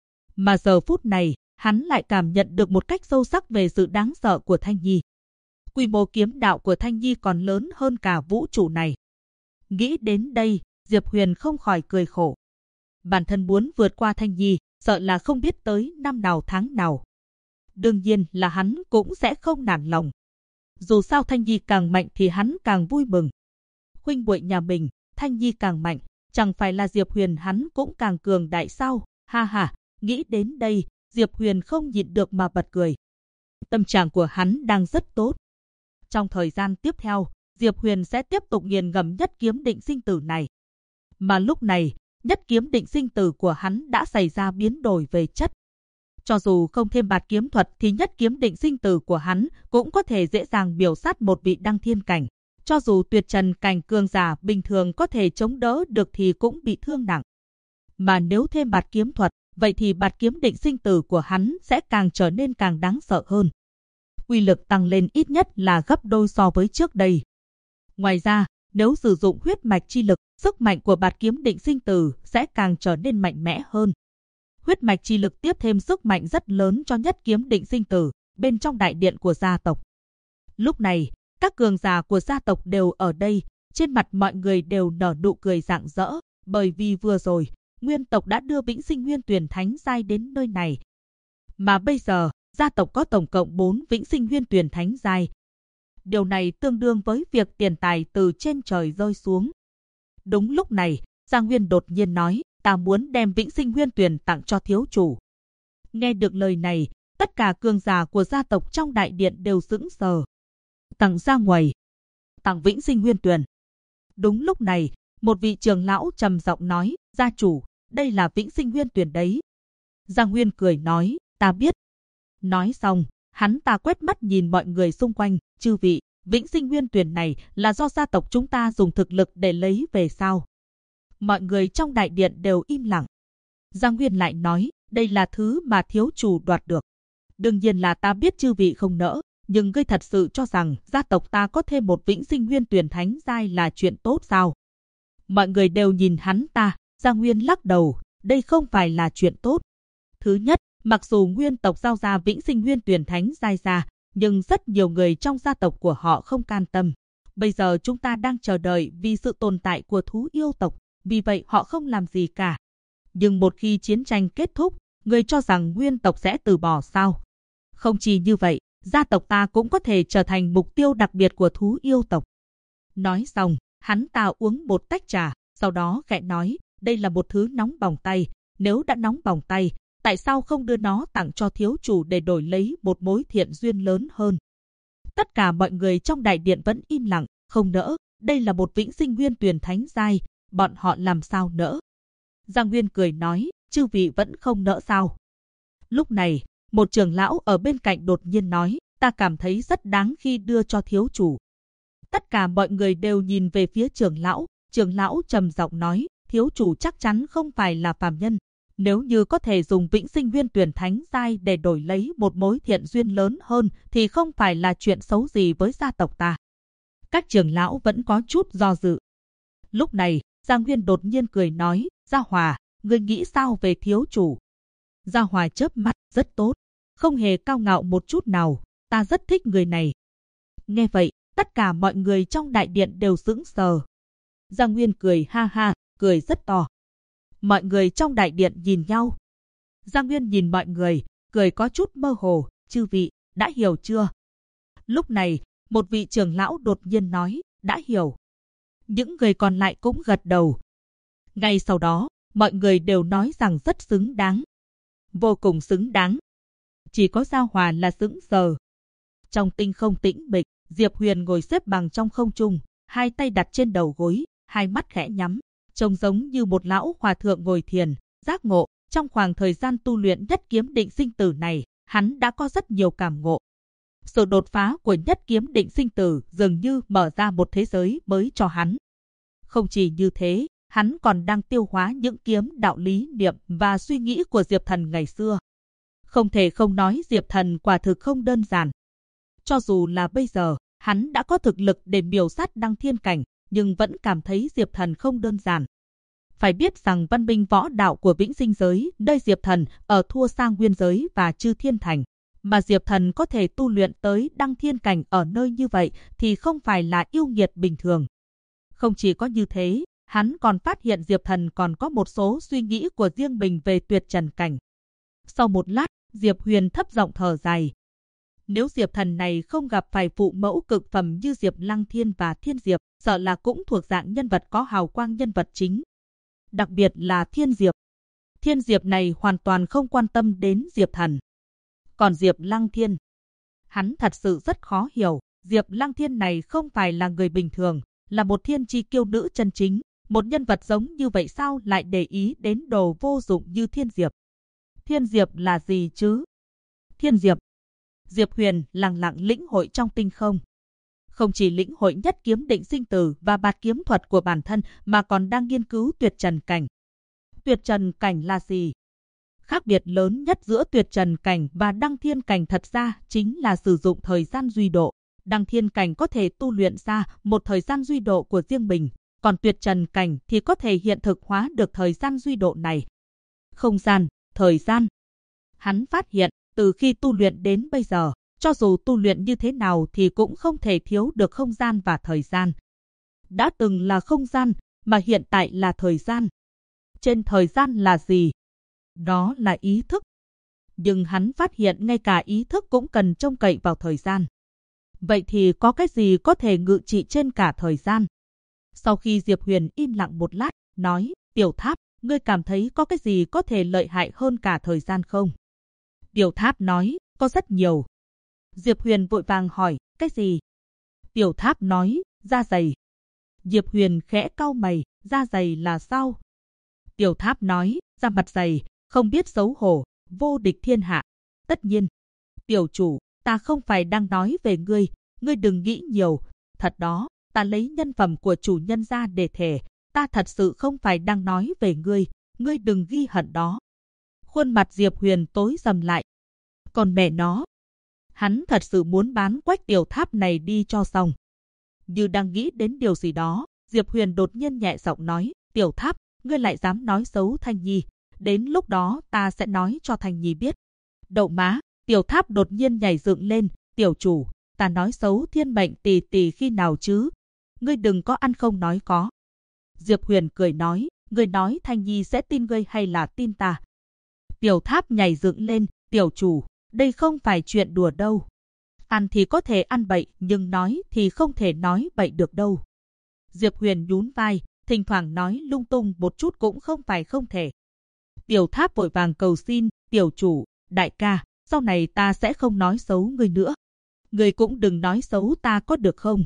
Mà giờ phút này, hắn lại cảm nhận được một cách sâu sắc về sự đáng sợ của Thanh Nhi. Quy mô kiếm đạo của Thanh Nhi còn lớn hơn cả vũ trụ này. Nghĩ đến đây, Diệp Huyền không khỏi cười khổ. Bản thân muốn vượt qua Thanh Nhi, sợ là không biết tới năm nào tháng nào. Đương nhiên là hắn cũng sẽ không nản lòng. Dù sao Thanh Nhi càng mạnh thì hắn càng vui mừng. Huynh muội nhà mình, Thanh Nhi càng mạnh, chẳng phải là Diệp Huyền hắn cũng càng cường đại sao? Ha ha, nghĩ đến đây, Diệp Huyền không nhịn được mà bật cười. Tâm trạng của hắn đang rất tốt. Trong thời gian tiếp theo, Diệp Huyền sẽ tiếp tục nghiền ngẫm nhất kiếm định sinh tử này. Mà lúc này, nhất kiếm định sinh tử của hắn đã xảy ra biến đổi về chất. Cho dù không thêm bạt kiếm thuật thì nhất kiếm định sinh tử của hắn cũng có thể dễ dàng miểu sát một vị đăng thiên cảnh. Cho dù tuyệt trần cảnh cường giả bình thường có thể chống đỡ được thì cũng bị thương nặng. Mà nếu thêm bạt kiếm thuật, vậy thì bạt kiếm định sinh tử của hắn sẽ càng trở nên càng đáng sợ hơn. Uy lực tăng lên ít nhất là gấp đôi so với trước đây. Ngoài ra, nếu sử dụng huyết mạch chi lực, sức mạnh của bạt kiếm định sinh tử sẽ càng trở nên mạnh mẽ hơn. Huyết mạch chi lực tiếp thêm sức mạnh rất lớn cho nhất kiếm định sinh tử bên trong đại điện của gia tộc. Lúc này, các cường giả của gia tộc đều ở đây, trên mặt mọi người đều nở nụ cười rạng rỡ, bởi vì vừa rồi, nguyên tộc đã đưa Vĩnh Sinh Nguyên Tuyền Thánh Giai đến nơi này. Mà bây giờ, gia tộc có tổng cộng 4 Vĩnh Sinh Nguyên Tuyền Thánh Giai. Điều này tương đương với việc tiền tài từ trên trời rơi xuống. Đúng lúc này, Giang Nguyên đột nhiên nói, ta muốn đem Vĩnh Sinh Nguyên Tuyền tặng cho thiếu chủ. Nghe được lời này, tất cả cường giả của gia tộc trong đại điện đều sững sờ. Tặng ra ngoài. Tặng Vĩnh Sinh Nguyên Tuyền. Đúng lúc này, một vị trưởng lão trầm giọng nói, gia chủ, đây là Vĩnh Sinh Nguyên Tuyền đấy. Giang Nguyên cười nói, ta biết. Nói xong, hắn ta quét mắt nhìn mọi người xung quanh, chư vị, Vĩnh Sinh Nguyên Tuyền này là do gia tộc chúng ta dùng thực lực để lấy về sao? Mọi người trong đại điện đều im lặng. Giang Nguyên lại nói, đây là thứ mà thiếu chủ đoạt được. Đương nhiên là ta biết chư vị không nỡ, nhưng ngươi thật sự cho rằng gia tộc ta có thêm một Vĩnh Sinh Nguyên Tuyền Thánh Giai là chuyện tốt sao? Mọi người đều nhìn hắn ta, Giang Nguyên lắc đầu, đây không phải là chuyện tốt. Thứ nhất, mặc dù nguyên tộc giao ra Vĩnh Sinh Nguyên Tuyền Thánh Giai ra, nhưng rất nhiều người trong gia tộc của họ không can tâm. Bây giờ chúng ta đang chờ đợi vì sự tồn tại của thú yêu tộc, vì vậy họ không làm gì cả. Nhưng một khi chiến tranh kết thúc, người cho rằng nguyên tộc sẽ từ bỏ sao? Không chỉ như vậy, gia tộc ta cũng có thể trở thành mục tiêu đặc biệt của thú yêu tộc. Nói xong, hắn ta uống một tách trà, sau đó khẽ nói, đây là một thứ nóng bỏng tay, nếu đã nóng bỏng tay, tại sao không đưa nó tặng cho thiếu chủ để đổi lấy một mối thiện duyên lớn hơn? Tất cả mọi người trong đại điện vẫn im lặng, không nỡ, đây là một Vĩnh Sinh Nguyên Tuyền Thánh Giai, bọn họ làm sao nỡ? Giang Nguyên cười nói, chư vị vẫn không nỡ sao? Lúc này, một trưởng lão ở bên cạnh đột nhiên nói, ta cảm thấy rất đáng khi đưa cho thiếu chủ. Tất cả mọi người đều nhìn về phía trưởng lão trầm giọng nói, thiếu chủ chắc chắn không phải là phàm nhân. Nếu như có thể dùng Vĩnh Sinh Nguyên Tuyền Thánh Giai để đổi lấy một mối thiện duyên lớn hơn thì không phải là chuyện xấu gì với gia tộc ta. Các trưởng lão vẫn có chút do dự. Lúc này, Giang Nguyên đột nhiên cười nói, Gia Hòa, ngươi nghĩ sao về thiếu chủ? Gia Hòa chớp mắt, rất tốt, không hề cao ngạo một chút nào, ta rất thích người này. Nghe vậy, tất cả mọi người trong đại điện đều sững sờ. Giang Nguyên cười ha ha, cười rất to. Mọi người trong đại điện nhìn nhau. Giang Nguyên nhìn mọi người, cười có chút mơ hồ, chư vị, đã hiểu chưa? Lúc này, một vị trưởng lão đột nhiên nói, đã hiểu. Những người còn lại cũng gật đầu. Ngay sau đó, mọi người đều nói rằng rất xứng đáng. Vô cùng xứng đáng. Chỉ có Gia Hòa là sững sờ. Trong tinh không tĩnh mịch, Diệp Huyền ngồi xếp bằng trong không trung, hai tay đặt trên đầu gối, hai mắt khẽ nhắm. Trông giống như một lão hòa thượng ngồi thiền, giác ngộ. Trong khoảng thời gian tu luyện nhất kiếm định sinh tử này, hắn đã có rất nhiều cảm ngộ. Sự đột phá của nhất kiếm định sinh tử dường như mở ra một thế giới mới cho hắn. Không chỉ như thế, hắn còn đang tiêu hóa những kiếm đạo lý niệm và suy nghĩ của Diệp Thần ngày xưa. Không thể không nói Diệp Thần quả thực không đơn giản. Cho dù là bây giờ, hắn đã có thực lực để miểu sát đăng thiên cảnh, nhưng vẫn cảm thấy Diệp Thần không đơn giản. Phải biết rằng văn minh võ đạo của Vĩnh Sinh giới, nơi Diệp Thần ở thua xa Nguyên giới và Chư Thiên Thành, mà Diệp Thần có thể tu luyện tới đăng thiên cảnh ở nơi như vậy thì không phải là yêu nghiệt bình thường. Không chỉ có như thế, hắn còn phát hiện Diệp Thần còn có một số suy nghĩ của riêng mình về tuyệt trần cảnh. Sau một lát, Diệp Huyền thấp giọng thở dài. Nếu Diệp Thần này không gặp phải phụ mẫu cực phẩm như Diệp Lăng Thiên và Thiên Diệp, sợ là cũng thuộc dạng nhân vật có hào quang nhân vật chính. Đặc biệt là Thiên Diệp. Thiên Diệp này hoàn toàn không quan tâm đến Diệp Thần. Còn Diệp Lăng Thiên, hắn thật sự rất khó hiểu. Diệp Lăng Thiên này không phải là người bình thường, là một thiên chi kiêu nữ chân chính. Một nhân vật giống như vậy sao lại để ý đến đồ vô dụng như Thiên Diệp? Thiên Diệp là gì chứ? Thiên Diệp. Diệp Huyền lặng lặng lĩnh hội trong tinh không. Không chỉ lĩnh hội nhất kiếm định sinh tử và bạt kiếm thuật của bản thân mà còn đang nghiên cứu tuyệt trần cảnh. Tuyệt trần cảnh là gì? Khác biệt lớn nhất giữa tuyệt trần cảnh và đăng thiên cảnh thật ra chính là sử dụng thời gian duy độ. Đăng thiên cảnh có thể tu luyện ra một thời gian duy độ của riêng mình, còn tuyệt trần cảnh thì có thể hiện thực hóa được thời gian duy độ này. Không gian, thời gian. Hắn phát hiện, từ khi tu luyện đến bây giờ, cho dù tu luyện như thế nào thì cũng không thể thiếu được không gian và thời gian. Đã từng là không gian, mà hiện tại là thời gian. Trên thời gian là gì? Đó là ý thức. Nhưng hắn phát hiện ngay cả ý thức cũng cần trông cậy vào thời gian. Vậy thì có cái gì có thể ngự trị trên cả thời gian? Sau khi Diệp Huyền im lặng một lát, nói, Tiểu Tháp, ngươi cảm thấy có cái gì có thể lợi hại hơn cả thời gian không? Tiểu Tháp nói, có rất nhiều. Diệp Huyền vội vàng hỏi, cái gì? Tiểu Tháp nói, da dày. Diệp Huyền khẽ cau mày, da dày là sao? Tiểu Tháp nói, da mặt dày, không biết xấu hổ, vô địch thiên hạ. Tất nhiên. Tiểu chủ, ta không phải đang nói về ngươi, ngươi đừng nghĩ nhiều. Thật đó, ta lấy nhân phẩm của chủ nhân ra để thề, ta thật sự không phải đang nói về ngươi, ngươi đừng ghi hận đó. Khuôn mặt Diệp Huyền tối sầm lại. Còn mẹ nó, hắn thật sự muốn bán Quách Tiểu Tháp này đi cho xong. Như đang nghĩ đến điều gì đó, Diệp Huyền đột nhiên nhẹ giọng nói, Tiểu Tháp, ngươi lại dám nói xấu Thanh Nhi, đến lúc đó ta sẽ nói cho Thanh Nhi biết. Đậu má, Tiểu Tháp đột nhiên nhảy dựng lên, tiểu chủ, ta nói xấu Thiên Mệnh tỷ tỷ khi nào chứ? Ngươi đừng có ăn không nói có. Diệp Huyền cười nói, ngươi nói Thanh Nhi sẽ tin ngươi hay là tin ta? Tiểu Tháp nhảy dựng lên, tiểu chủ, đây không phải chuyện đùa đâu. Ăn thì có thể ăn bậy, nhưng nói thì không thể nói bậy được đâu. Diệp Huyền nhún vai, thỉnh thoảng nói lung tung một chút cũng không phải không thể. Tiểu Tháp vội vàng cầu xin, tiểu chủ, đại ca, sau này ta sẽ không nói xấu ngươi nữa. Ngươi cũng đừng nói xấu ta có được không?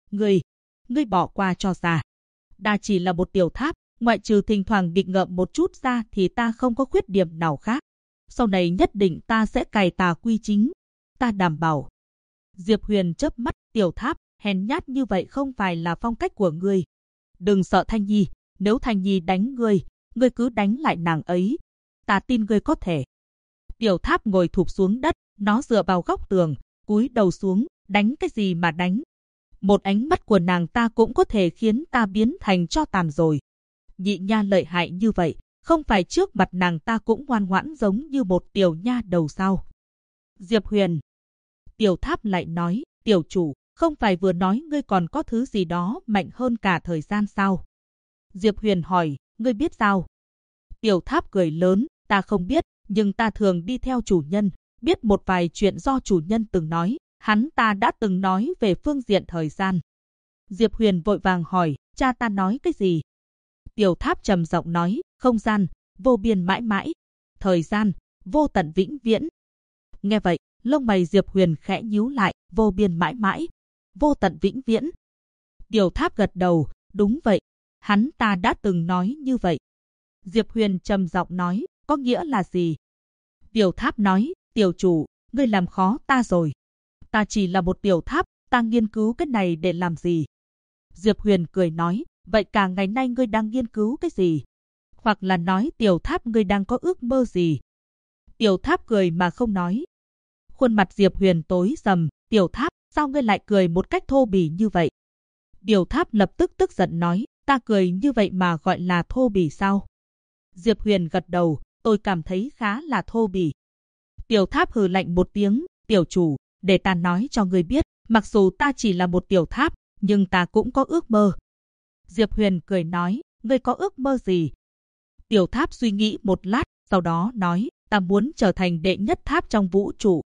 Ngươi bỏ qua cho già. Ta chỉ là một Tiểu Tháp, ngoại trừ thỉnh thoảng nghịch ngợm một chút ra thì ta không có khuyết điểm nào khác. Sau này nhất định ta sẽ cày tà quy chính. Ta đảm bảo. Diệp Huyền chớp mắt, Tiểu Tháp, hèn nhát như vậy không phải là phong cách của ngươi. Đừng sợ Thanh Nhi, nếu Thanh Nhi đánh ngươi cứ đánh lại nàng ấy. Ta tin ngươi có thể. Tiểu Tháp ngồi thụp xuống đất, nó dựa vào góc tường, cúi đầu xuống, đánh cái gì mà đánh. Một ánh mắt của nàng ta cũng có thể khiến ta biến thành tro tàn rồi. Nhị nha lợi hại như vậy, không phải trước mặt nàng ta cũng ngoan ngoãn giống như một tiểu nha đầu sao? Diệp Huyền. Tiểu Tháp lại nói, tiểu chủ, không phải vừa nói ngươi còn có thứ gì đó mạnh hơn cả thời gian sao? Diệp Huyền hỏi, ngươi biết sao? Tiểu Tháp cười lớn, ta không biết, nhưng ta thường đi theo chủ nhân, biết một vài chuyện do chủ nhân từng nói, hắn ta đã từng nói về phương diện thời gian. Diệp Huyền vội vàng hỏi, cha ta nói cái gì? Tiểu Tháp trầm giọng nói, không gian, vô biên mãi mãi, thời gian, vô tận vĩnh viễn. Nghe vậy, lông mày Diệp Huyền khẽ nhíu lại, vô biên mãi mãi, vô tận vĩnh viễn. Tiểu Tháp gật đầu, đúng vậy, hắn ta đã từng nói như vậy. Diệp Huyền trầm giọng nói, có nghĩa là gì? Tiểu Tháp nói, tiểu chủ, ngươi làm khó ta rồi. Ta chỉ là một Tiểu Tháp, ta nghiên cứu cái này để làm gì? Diệp Huyền cười nói, vậy cả ngày nay ngươi đang nghiên cứu cái gì? Hoặc là nói Tiểu Tháp ngươi đang có ước mơ gì? Tiểu Tháp cười mà không nói. Khuôn mặt Diệp Huyền tối sầm, Tiểu Tháp, sao ngươi lại cười một cách thô bỉ như vậy? Tiểu Tháp lập tức tức giận nói, ta cười như vậy mà gọi là thô bỉ sao? Diệp Huyền gật đầu, tôi cảm thấy khá là thô bỉ. Tiểu Tháp hừ lạnh một tiếng, tiểu chủ, để ta nói cho ngươi biết, mặc dù ta chỉ là một Tiểu Tháp, nhưng ta cũng có ước mơ. Diệp Huyền cười nói, ngươi có ước mơ gì? Tiểu Tháp suy nghĩ một lát, sau đó nói, ta muốn trở thành đệ nhất tháp trong vũ trụ.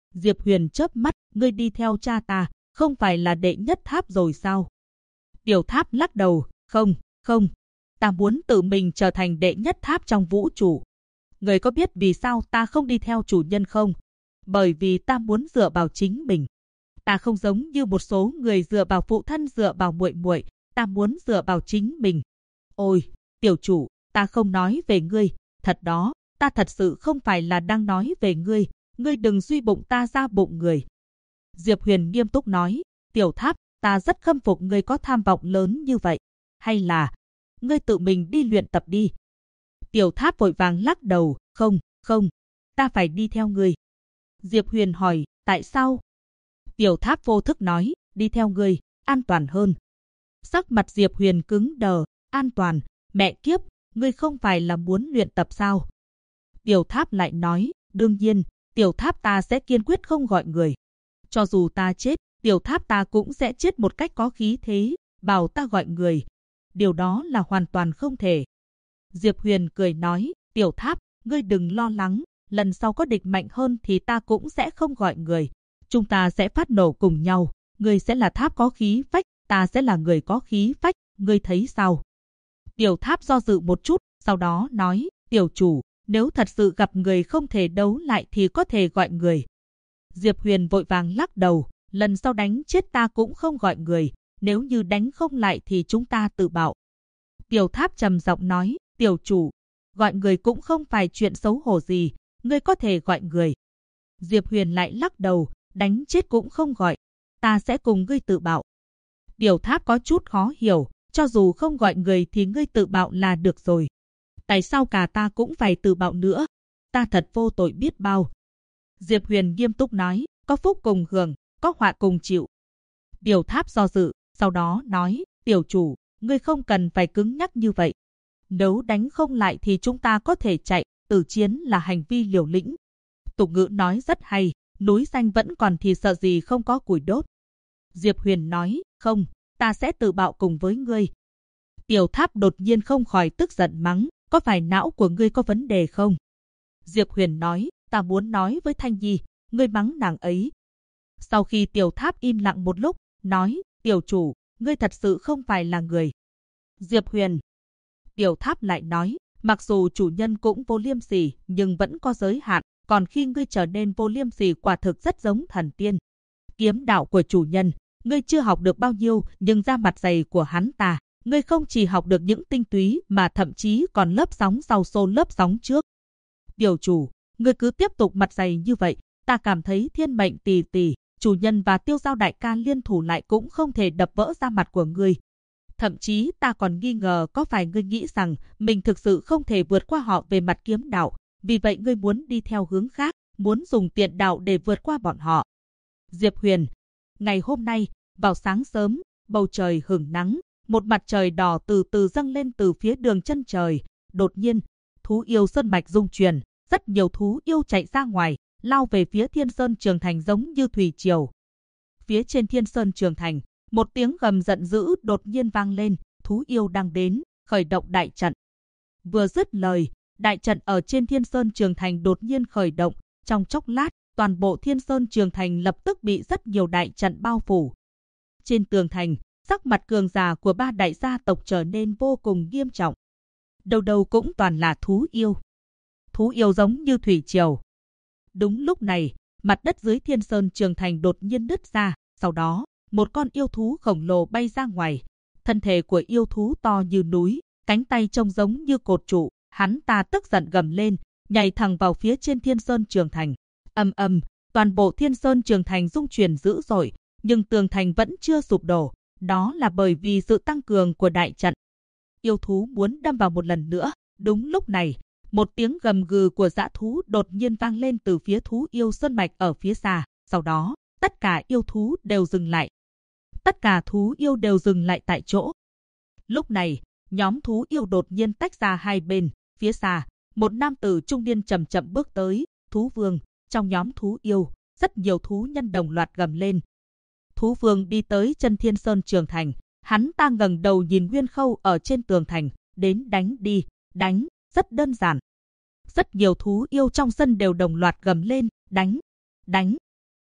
Diệp Huyền chớp mắt, ngươi đi theo cha ta, không phải là đệ nhất tháp rồi sao? Tiểu Tháp lắc đầu, không, ta muốn tự mình trở thành đệ nhất tháp trong vũ trụ. Người có biết vì sao ta không đi theo chủ nhân không? Bởi vì ta muốn dựa vào chính mình. Ta không giống như một số người dựa vào phụ thân, dựa vào muội muội, ta muốn dựa vào chính mình. Ôi, tiểu chủ, ta không nói về ngươi, thật đó, ta thật sự không phải là đang nói về ngươi, ngươi đừng suy bụng ta ra bụng người. Diệp Huyền nghiêm túc nói, Tiểu Tháp, ta rất khâm phục ngươi có tham vọng lớn như vậy. Hay là, ngươi tự mình đi luyện tập đi. Tiểu Tháp vội vàng lắc đầu, không, ta phải đi theo ngươi. Diệp Huyền hỏi, tại sao? Tiểu Tháp vô thức nói, đi theo ngươi, an toàn hơn. Sắc mặt Diệp Huyền cứng đờ, an toàn, mẹ kiếp, ngươi không phải là muốn luyện tập sao? Tiểu Tháp lại nói, đương nhiên, Tiểu Tháp ta sẽ kiên quyết không gọi người. Cho dù ta chết, Tiểu Tháp ta cũng sẽ chết một cách có khí thế, bảo ta gọi người. Điều đó là hoàn toàn không thể. Diệp Huyền cười nói, Tiểu Tháp, ngươi đừng lo lắng, lần sau có địch mạnh hơn thì ta cũng sẽ không gọi người. Chúng ta sẽ phát nổ cùng nhau, ngươi sẽ là tháp có khí phách, ta sẽ là người có khí phách, ngươi thấy sao? Tiểu Tháp do dự một chút, sau đó nói, tiểu chủ, nếu thật sự gặp người không thể đấu lại thì có thể gọi người. Diệp Huyền vội vàng lắc đầu, lần sau đánh chết ta cũng không gọi người, nếu như đánh không lại thì chúng ta tự bạo. Tiểu Tháp trầm giọng nói, tiểu chủ, gọi người cũng không phải chuyện xấu hổ gì, ngươi có thể gọi người. Diệp Huyền lại lắc đầu, đánh chết cũng không gọi, ta sẽ cùng ngươi tự bạo. Tiểu Tháp có chút khó hiểu, cho dù không gọi người thì ngươi tự bạo là được rồi. Tại sao cả ta cũng phải tự bạo nữa? Ta thật vô tội biết bao. Diệp Huyền nghiêm túc nói, có phúc cùng hưởng, có họa cùng chịu. Tiểu Tháp do dự, sau đó nói, tiểu chủ, ngươi không cần phải cứng nhắc như vậy. Nếu đánh không lại thì chúng ta có thể chạy, tử chiến là hành vi liều lĩnh. Tục ngữ nói rất hay, núi xanh vẫn còn thì sợ gì không có củi đốt. Diệp Huyền nói, không, ta sẽ tự bạo cùng với ngươi. Tiểu Tháp đột nhiên không khỏi tức giận mắng, có phải não của ngươi có vấn đề không? Diệp Huyền nói, ta muốn nói với Thanh Nhi, ngươi mắng nàng ấy. Sau khi Tiểu Tháp im lặng một lúc, nói, tiểu chủ, ngươi thật sự không phải là người. Diệp Huyền. Tiểu Tháp lại nói, mặc dù chủ nhân cũng vô liêm sỉ, nhưng vẫn có giới hạn, còn khi ngươi trở nên vô liêm sỉ quả thực rất giống thần tiên. Kiếm đạo của chủ nhân, ngươi chưa học được bao nhiêu, nhưng da mặt dày của hắn ta, ngươi không chỉ học được những tinh túy mà thậm chí còn lớp sóng sau xô lớp sóng trước. Tiểu chủ, ngươi cứ tiếp tục mặt dày như vậy, ta cảm thấy thiên mệnh tỷ tỷ, chủ nhân và Tiêu Giao đại ca liên thủ lại cũng không thể đập vỡ da mặt của ngươi. Thậm chí ta còn nghi ngờ có phải ngươi nghĩ rằng mình thực sự không thể vượt qua họ về mặt kiếm đạo, vì vậy ngươi muốn đi theo hướng khác, muốn dùng tiện đạo để vượt qua bọn họ. Diệp Huyền. Ngày hôm nay, vào sáng sớm, bầu trời hửng nắng, một mặt trời đỏ từ từ dâng lên từ phía đường chân trời. Đột nhiên, thú yêu sơn mạch rung chuyển, rất nhiều thú yêu chạy ra ngoài, lao về phía Thiên Sơn Trường Thành giống như thủy triều. Phía trên Thiên Sơn Trường Thành, một tiếng gầm giận dữ đột nhiên vang lên, thú yêu đang đến, khởi động đại trận. Vừa dứt lời, đại trận ở trên Thiên Sơn Trường Thành đột nhiên khởi động, trong chốc lát, toàn bộ Thiên Sơn Trường Thành lập tức bị rất nhiều đại trận bao phủ. Trên tường thành, sắc mặt cường giả của ba đại gia tộc trở nên vô cùng nghiêm trọng. Đầu đầu cũng toàn là thú yêu. Thú yêu giống như thủy triều. Đúng lúc này, mặt đất dưới Thiên Sơn Trường Thành đột nhiên nứt ra, sau đó, một con yêu thú khổng lồ bay ra ngoài. Thân thể của yêu thú to như núi, cánh tay trông giống như cột trụ, hắn ta tức giận gầm lên, nhảy thẳng vào phía trên Thiên Sơn Trường Thành. Ầm ầm, toàn bộ Thiên Sơn Trường Thành rung chuyển dữ dội, nhưng tường thành vẫn chưa sụp đổ, đó là bởi vì sự tăng cường của đại trận. Yêu thú muốn đâm vào một lần nữa, đúng lúc này, một tiếng gầm gừ của dã thú đột nhiên vang lên từ phía thú yêu sơn mạch ở phía xa, sau đó, tất cả yêu thú đều dừng lại. Tất cả thú yêu đều dừng lại tại chỗ. Lúc này, nhóm thú yêu đột nhiên tách ra hai bên, phía xa, một nam tử trung niên chậm chậm bước tới, thú vương. Trong nhóm thú yêu, rất nhiều thú nhân đồng loạt gầm lên. Thú vương đi tới chân Thiên Sơn Trường Thành, hắn ta ngẩng đầu nhìn Nguyên Khâu ở trên tường thành, đến đánh đi, đánh, rất đơn giản. Rất nhiều thú yêu trong sân đều đồng loạt gầm lên, đánh, đánh.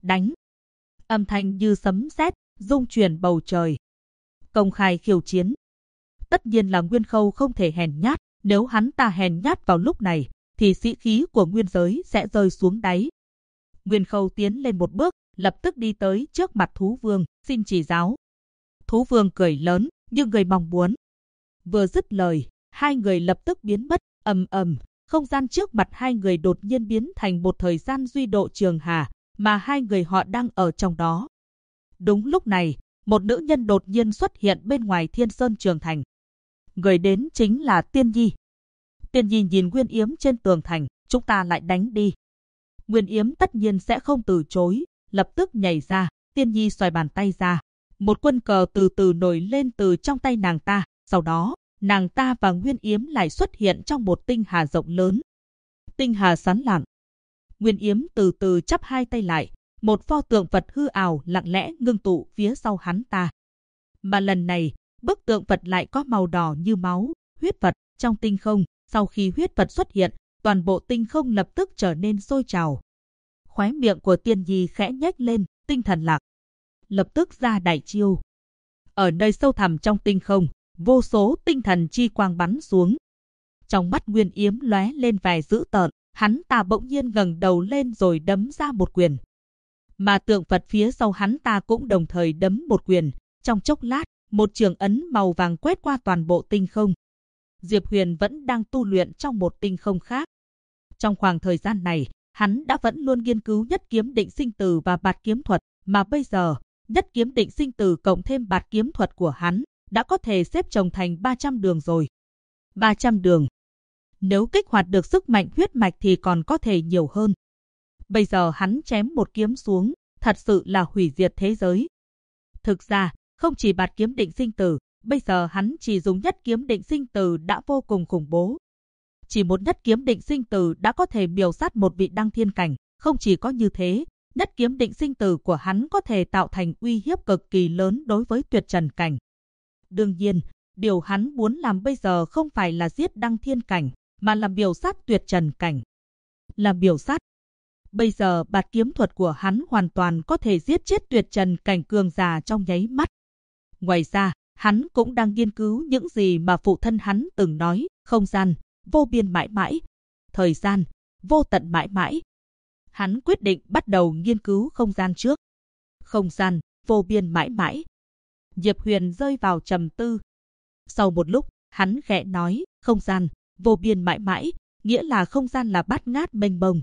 đánh. Âm thanh như sấm sét, rung chuyển bầu trời. Công khai khiêu chiến. Tất nhiên là Nguyên Khâu không thể hèn nhát, nếu hắn ta hèn nhát vào lúc này, thì sĩ khí của nguyên giới sẽ rơi xuống đáy. Nguyên Khâu tiến lên một bước, lập tức đi tới trước mặt thú vương, xin chỉ giáo. Thú vương cười lớn, như người mong muốn. Vừa dứt lời, hai người lập tức biến mất, ầm ầm, không gian trước mặt hai người đột nhiên biến thành một thời gian duy độ trường hà, mà hai người họ đang ở trong đó. Đúng lúc này, một nữ nhân đột nhiên xuất hiện bên ngoài Thiên Sơn Trường Thành. Người đến chính là Tiên Nhi. Tiên Nhi nhìn Nguyên Yếm trên tường thành, chúng ta lại đánh đi. Nguyên Yếm tất nhiên sẽ không từ chối, lập tức nhảy ra, Tiên Nhi xoay bàn tay ra. Một quân cờ từ từ nổi lên từ trong tay nàng ta, sau đó, nàng ta và Nguyên Yếm lại xuất hiện trong một tinh hà rộng lớn. Tinh hà sán lạn. Nguyên Yếm từ từ chắp hai tay lại, một pho tượng Phật hư ảo lặng lẽ ngưng tụ phía sau hắn ta. Mà lần này, bức tượng Phật lại có màu đỏ như máu, huyết Phật trong tinh không. Sau khi huyết Phật xuất hiện, toàn bộ tinh không lập tức trở nên sôi trào. Khóe miệng của Tiên Nhi khẽ nhếch lên, tinh thần lạc. Lập tức ra đại chiêu. Ở nơi sâu thẳm trong tinh không, vô số tinh thần chi quang bắn xuống. Trong mắt Nguyên Yếm lóe lên vẻ dữ tợn, hắn ta bỗng nhiên ngẩng đầu lên rồi đấm ra một quyền. Mà tượng Phật phía sau hắn ta cũng đồng thời đấm một quyền. Trong chốc lát, một trường ấn màu vàng quét qua toàn bộ tinh không. Diệp Huyền vẫn đang tu luyện trong một tinh không khác. Trong khoảng thời gian này, hắn đã vẫn luôn nghiên cứu nhất kiếm định sinh tử và bạt kiếm thuật, mà bây giờ, nhất kiếm định sinh tử cộng thêm bạt kiếm thuật của hắn đã có thể xếp chồng thành 300 đường rồi. 300 đường. Nếu kích hoạt được sức mạnh huyết mạch thì còn có thể nhiều hơn. Bây giờ hắn chém một kiếm xuống, thật sự là hủy diệt thế giới. Thực ra, không chỉ bạt kiếm định sinh tử, bây giờ hắn chỉ dùng nhất kiếm định sinh tử đã vô cùng khủng bố. Chỉ một nhất kiếm định sinh tử đã có thể miểu sát một vị đăng thiên cảnh. Không chỉ có như thế, nhất kiếm định sinh tử của hắn có thể tạo thành uy hiếp cực kỳ lớn đối với tuyệt trần cảnh. Đương nhiên, điều hắn muốn làm bây giờ không phải là giết đăng thiên cảnh, mà là miểu sát tuyệt trần cảnh. Là miểu sát. Bây giờ bạt kiếm thuật của hắn hoàn toàn có thể giết chết tuyệt trần cảnh cường giả trong nháy mắt. Ngoài ra, hắn cũng đang nghiên cứu những gì mà phụ thân hắn từng nói, không gian, vô biên mãi mãi, thời gian, vô tận mãi mãi. Hắn quyết định bắt đầu nghiên cứu không gian trước. Không gian, vô biên mãi mãi. Diệp Huyền rơi vào trầm tư. Sau một lúc, hắn khẽ nói, không gian, vô biên mãi mãi, nghĩa là không gian là bát ngát mênh mông.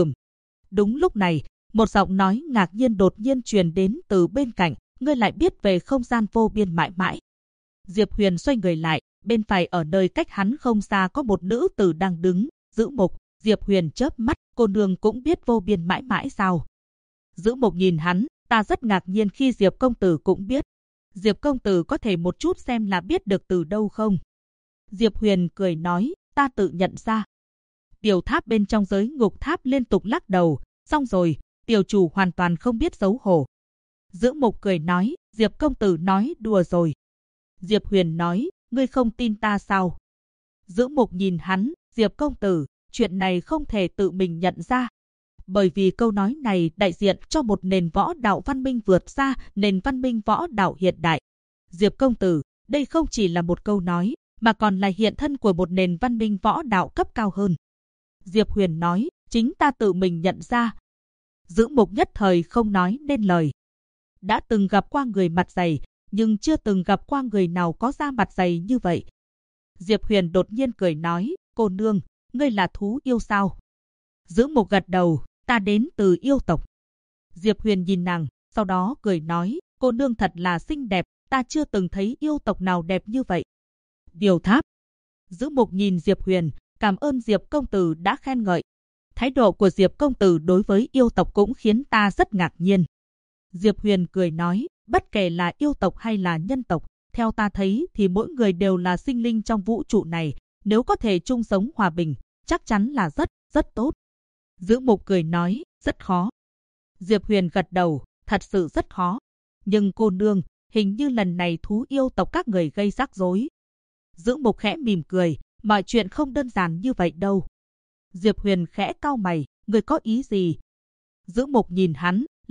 Đúng lúc này, một giọng nói ngạc nhiên đột nhiên truyền đến từ bên cạnh, ngươi lại biết về không gian vô biên mãi mãi. Diệp Huyền xoay người lại, bên phải ở nơi cách hắn không xa có một nữ tử đang đứng, Giữ Mục. Diệp Huyền chớp mắt, cô nương cũng biết vô biên mãi mãi sao? Giữ Mục nhìn hắn, ta rất ngạc nhiên khi Diệp công tử cũng biết. Diệp công tử có thể một chút xem là biết được từ đâu không? Diệp Huyền cười nói, ta tự nhận ra. Tiểu tháp bên trong giới ngục tháp liên tục lắc đầu, xong rồi, tiểu chủ hoàn toàn không biết xấu hổ. Giữ Mục cười nói, Diệp công tử nói đùa rồi. Diệp Huyền nói, ngươi không tin ta sao? Giữ Mục nhìn hắn, Diệp công tử, chuyện này không thể tự mình nhận ra. Bởi vì câu nói này đại diện cho một nền võ đạo văn minh vượt xa nền văn minh võ đạo hiện đại. Diệp công tử, đây không chỉ là một câu nói, mà còn là hiện thân của một nền văn minh võ đạo cấp cao hơn. Diệp Huyền nói, chính ta tự mình nhận ra. Giữ Mục nhất thời không nói nên lời. Đã từng gặp qua người mặt dày, nhưng chưa từng gặp qua người nào có da mặt dày như vậy. Diệp Huyền đột nhiên cười nói, cô nương, ngươi là thú yêu sao? Giữ Mục gật đầu, ta đến từ yêu tộc. Diệp Huyền nhìn nàng, sau đó cười nói, cô nương thật là xinh đẹp, ta chưa từng thấy yêu tộc nào đẹp như vậy. Điều tháp. Giữ Mục nhìn Diệp Huyền, cảm ơn Diệp công tử đã khen ngợi. Thái độ của Diệp công tử đối với yêu tộc cũng khiến ta rất ngạc nhiên. Diệp Huyền cười nói, bất kể là yêu tộc hay là nhân tộc, theo ta thấy thì mỗi người đều là sinh linh trong vũ trụ này, nếu có thể chung sống hòa bình, chắc chắn là rất tốt. Giữ Mục cười nói, rất khó. Diệp Huyền gật đầu, thật sự rất khó. Nhưng cô nương, hình như lần này thú yêu tộc các người gây rắc rối. Giữ Mục khẽ mỉm cười, mọi chuyện không đơn giản như vậy đâu. Diệp Huyền khẽ cau mày, người có ý gì? Giữ Mục nhìn hắn,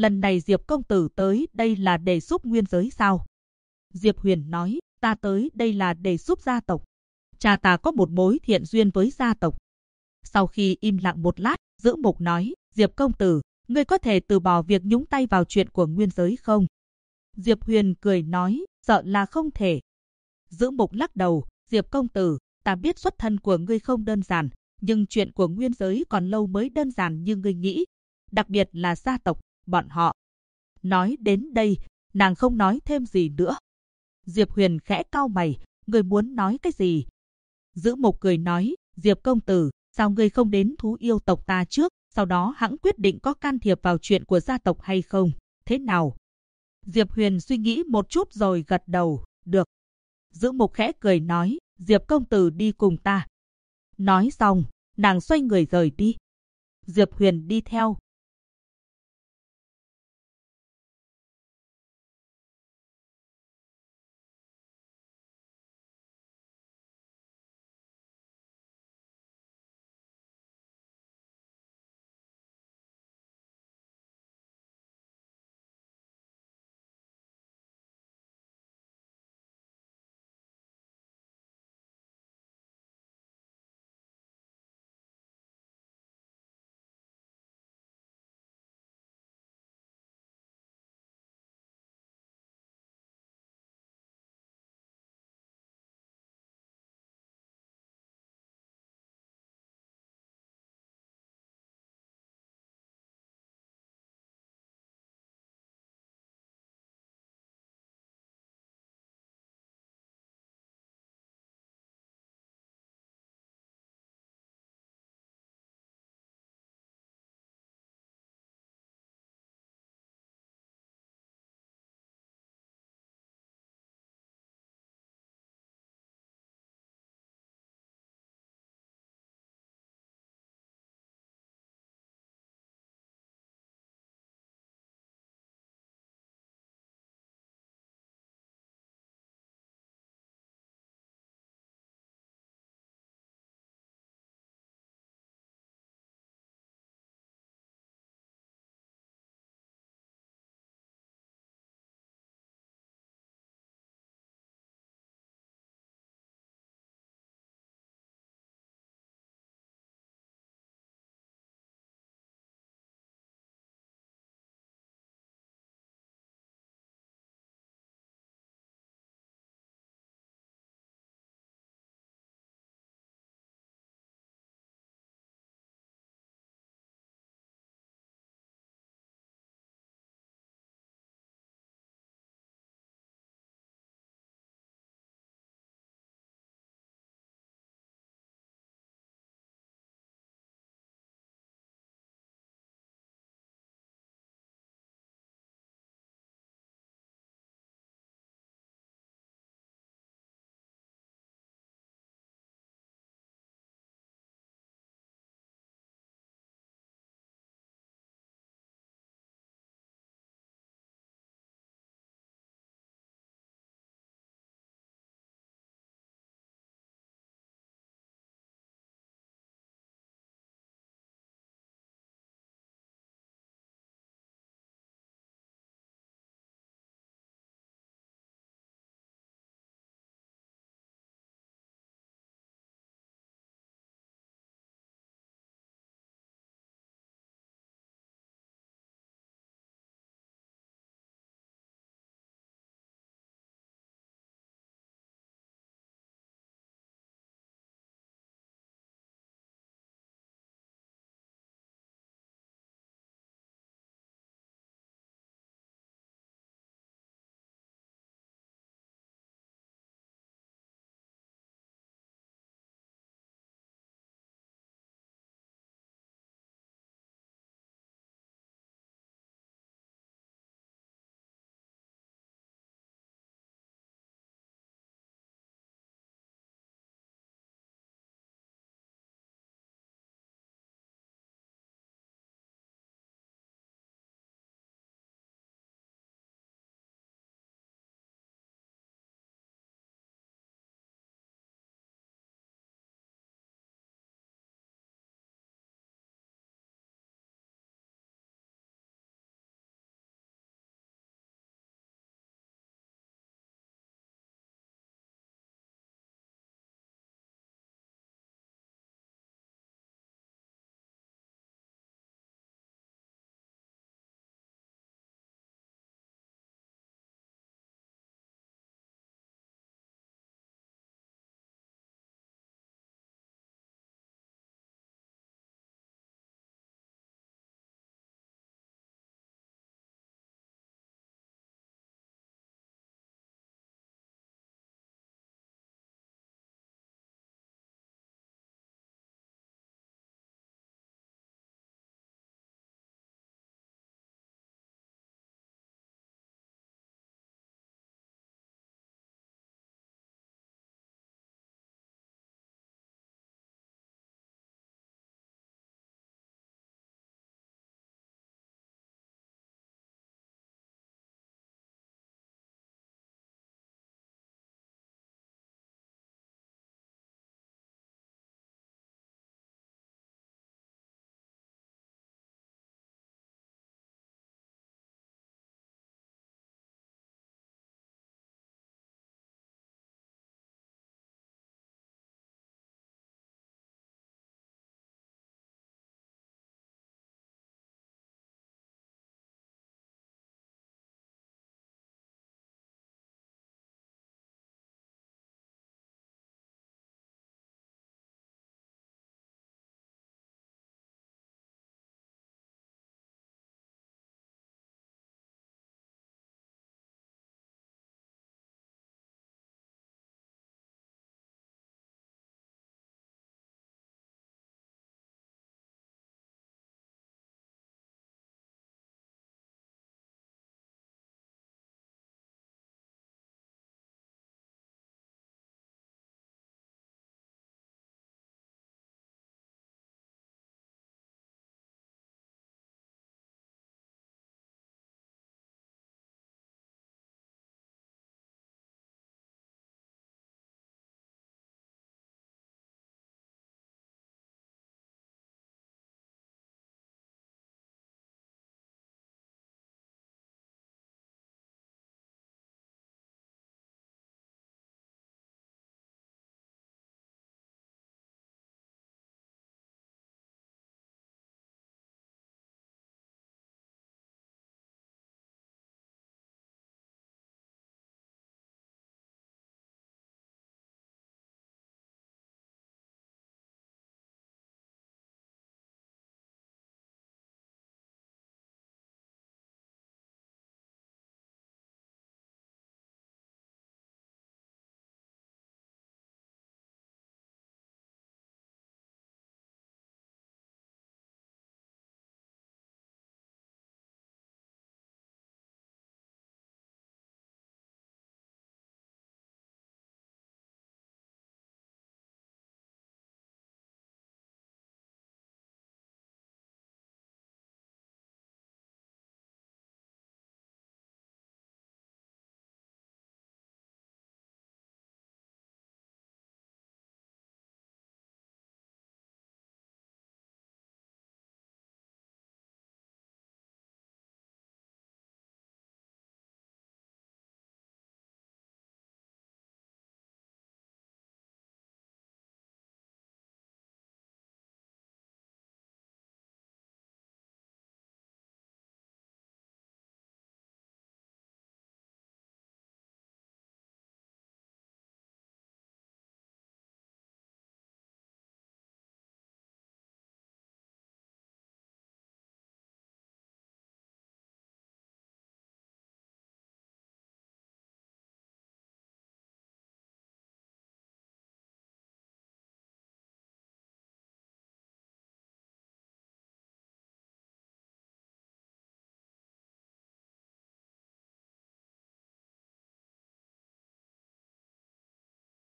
lần này Diệp công tử tới đây là để giúp nguyên giới sao? Diệp Huyền nói, ta tới đây là để giúp gia tộc. Cha ta có một mối thiện duyên với gia tộc. Sau khi im lặng một lát, Giữ Mục nói, Diệp công tử, ngươi có thể từ bỏ việc nhúng tay vào chuyện của nguyên giới không? Diệp Huyền cười nói, sợ là không thể. Giữ Mục lắc đầu, Diệp công tử, ta biết xuất thân của ngươi không đơn giản, nhưng chuyện của nguyên giới còn lâu mới đơn giản như ngươi nghĩ. Đặc biệt là gia tộc, bọn họ. Nói đến đây, nàng không nói thêm gì nữa. Diệp Huyền khẽ cau mày, ngươi muốn nói cái gì? Giữ Mục cười nói, Diệp công tử, sao ngươi không đến thú yêu tộc ta trước, sau đó hẵng quyết định có can thiệp vào chuyện của gia tộc hay không? Thế nào? Diệp Huyền suy nghĩ một chút rồi gật đầu, được. Giữ Mục khẽ cười nói, Diệp công tử đi cùng ta. Nói xong, nàng xoay người rời đi. Diệp Huyền đi theo,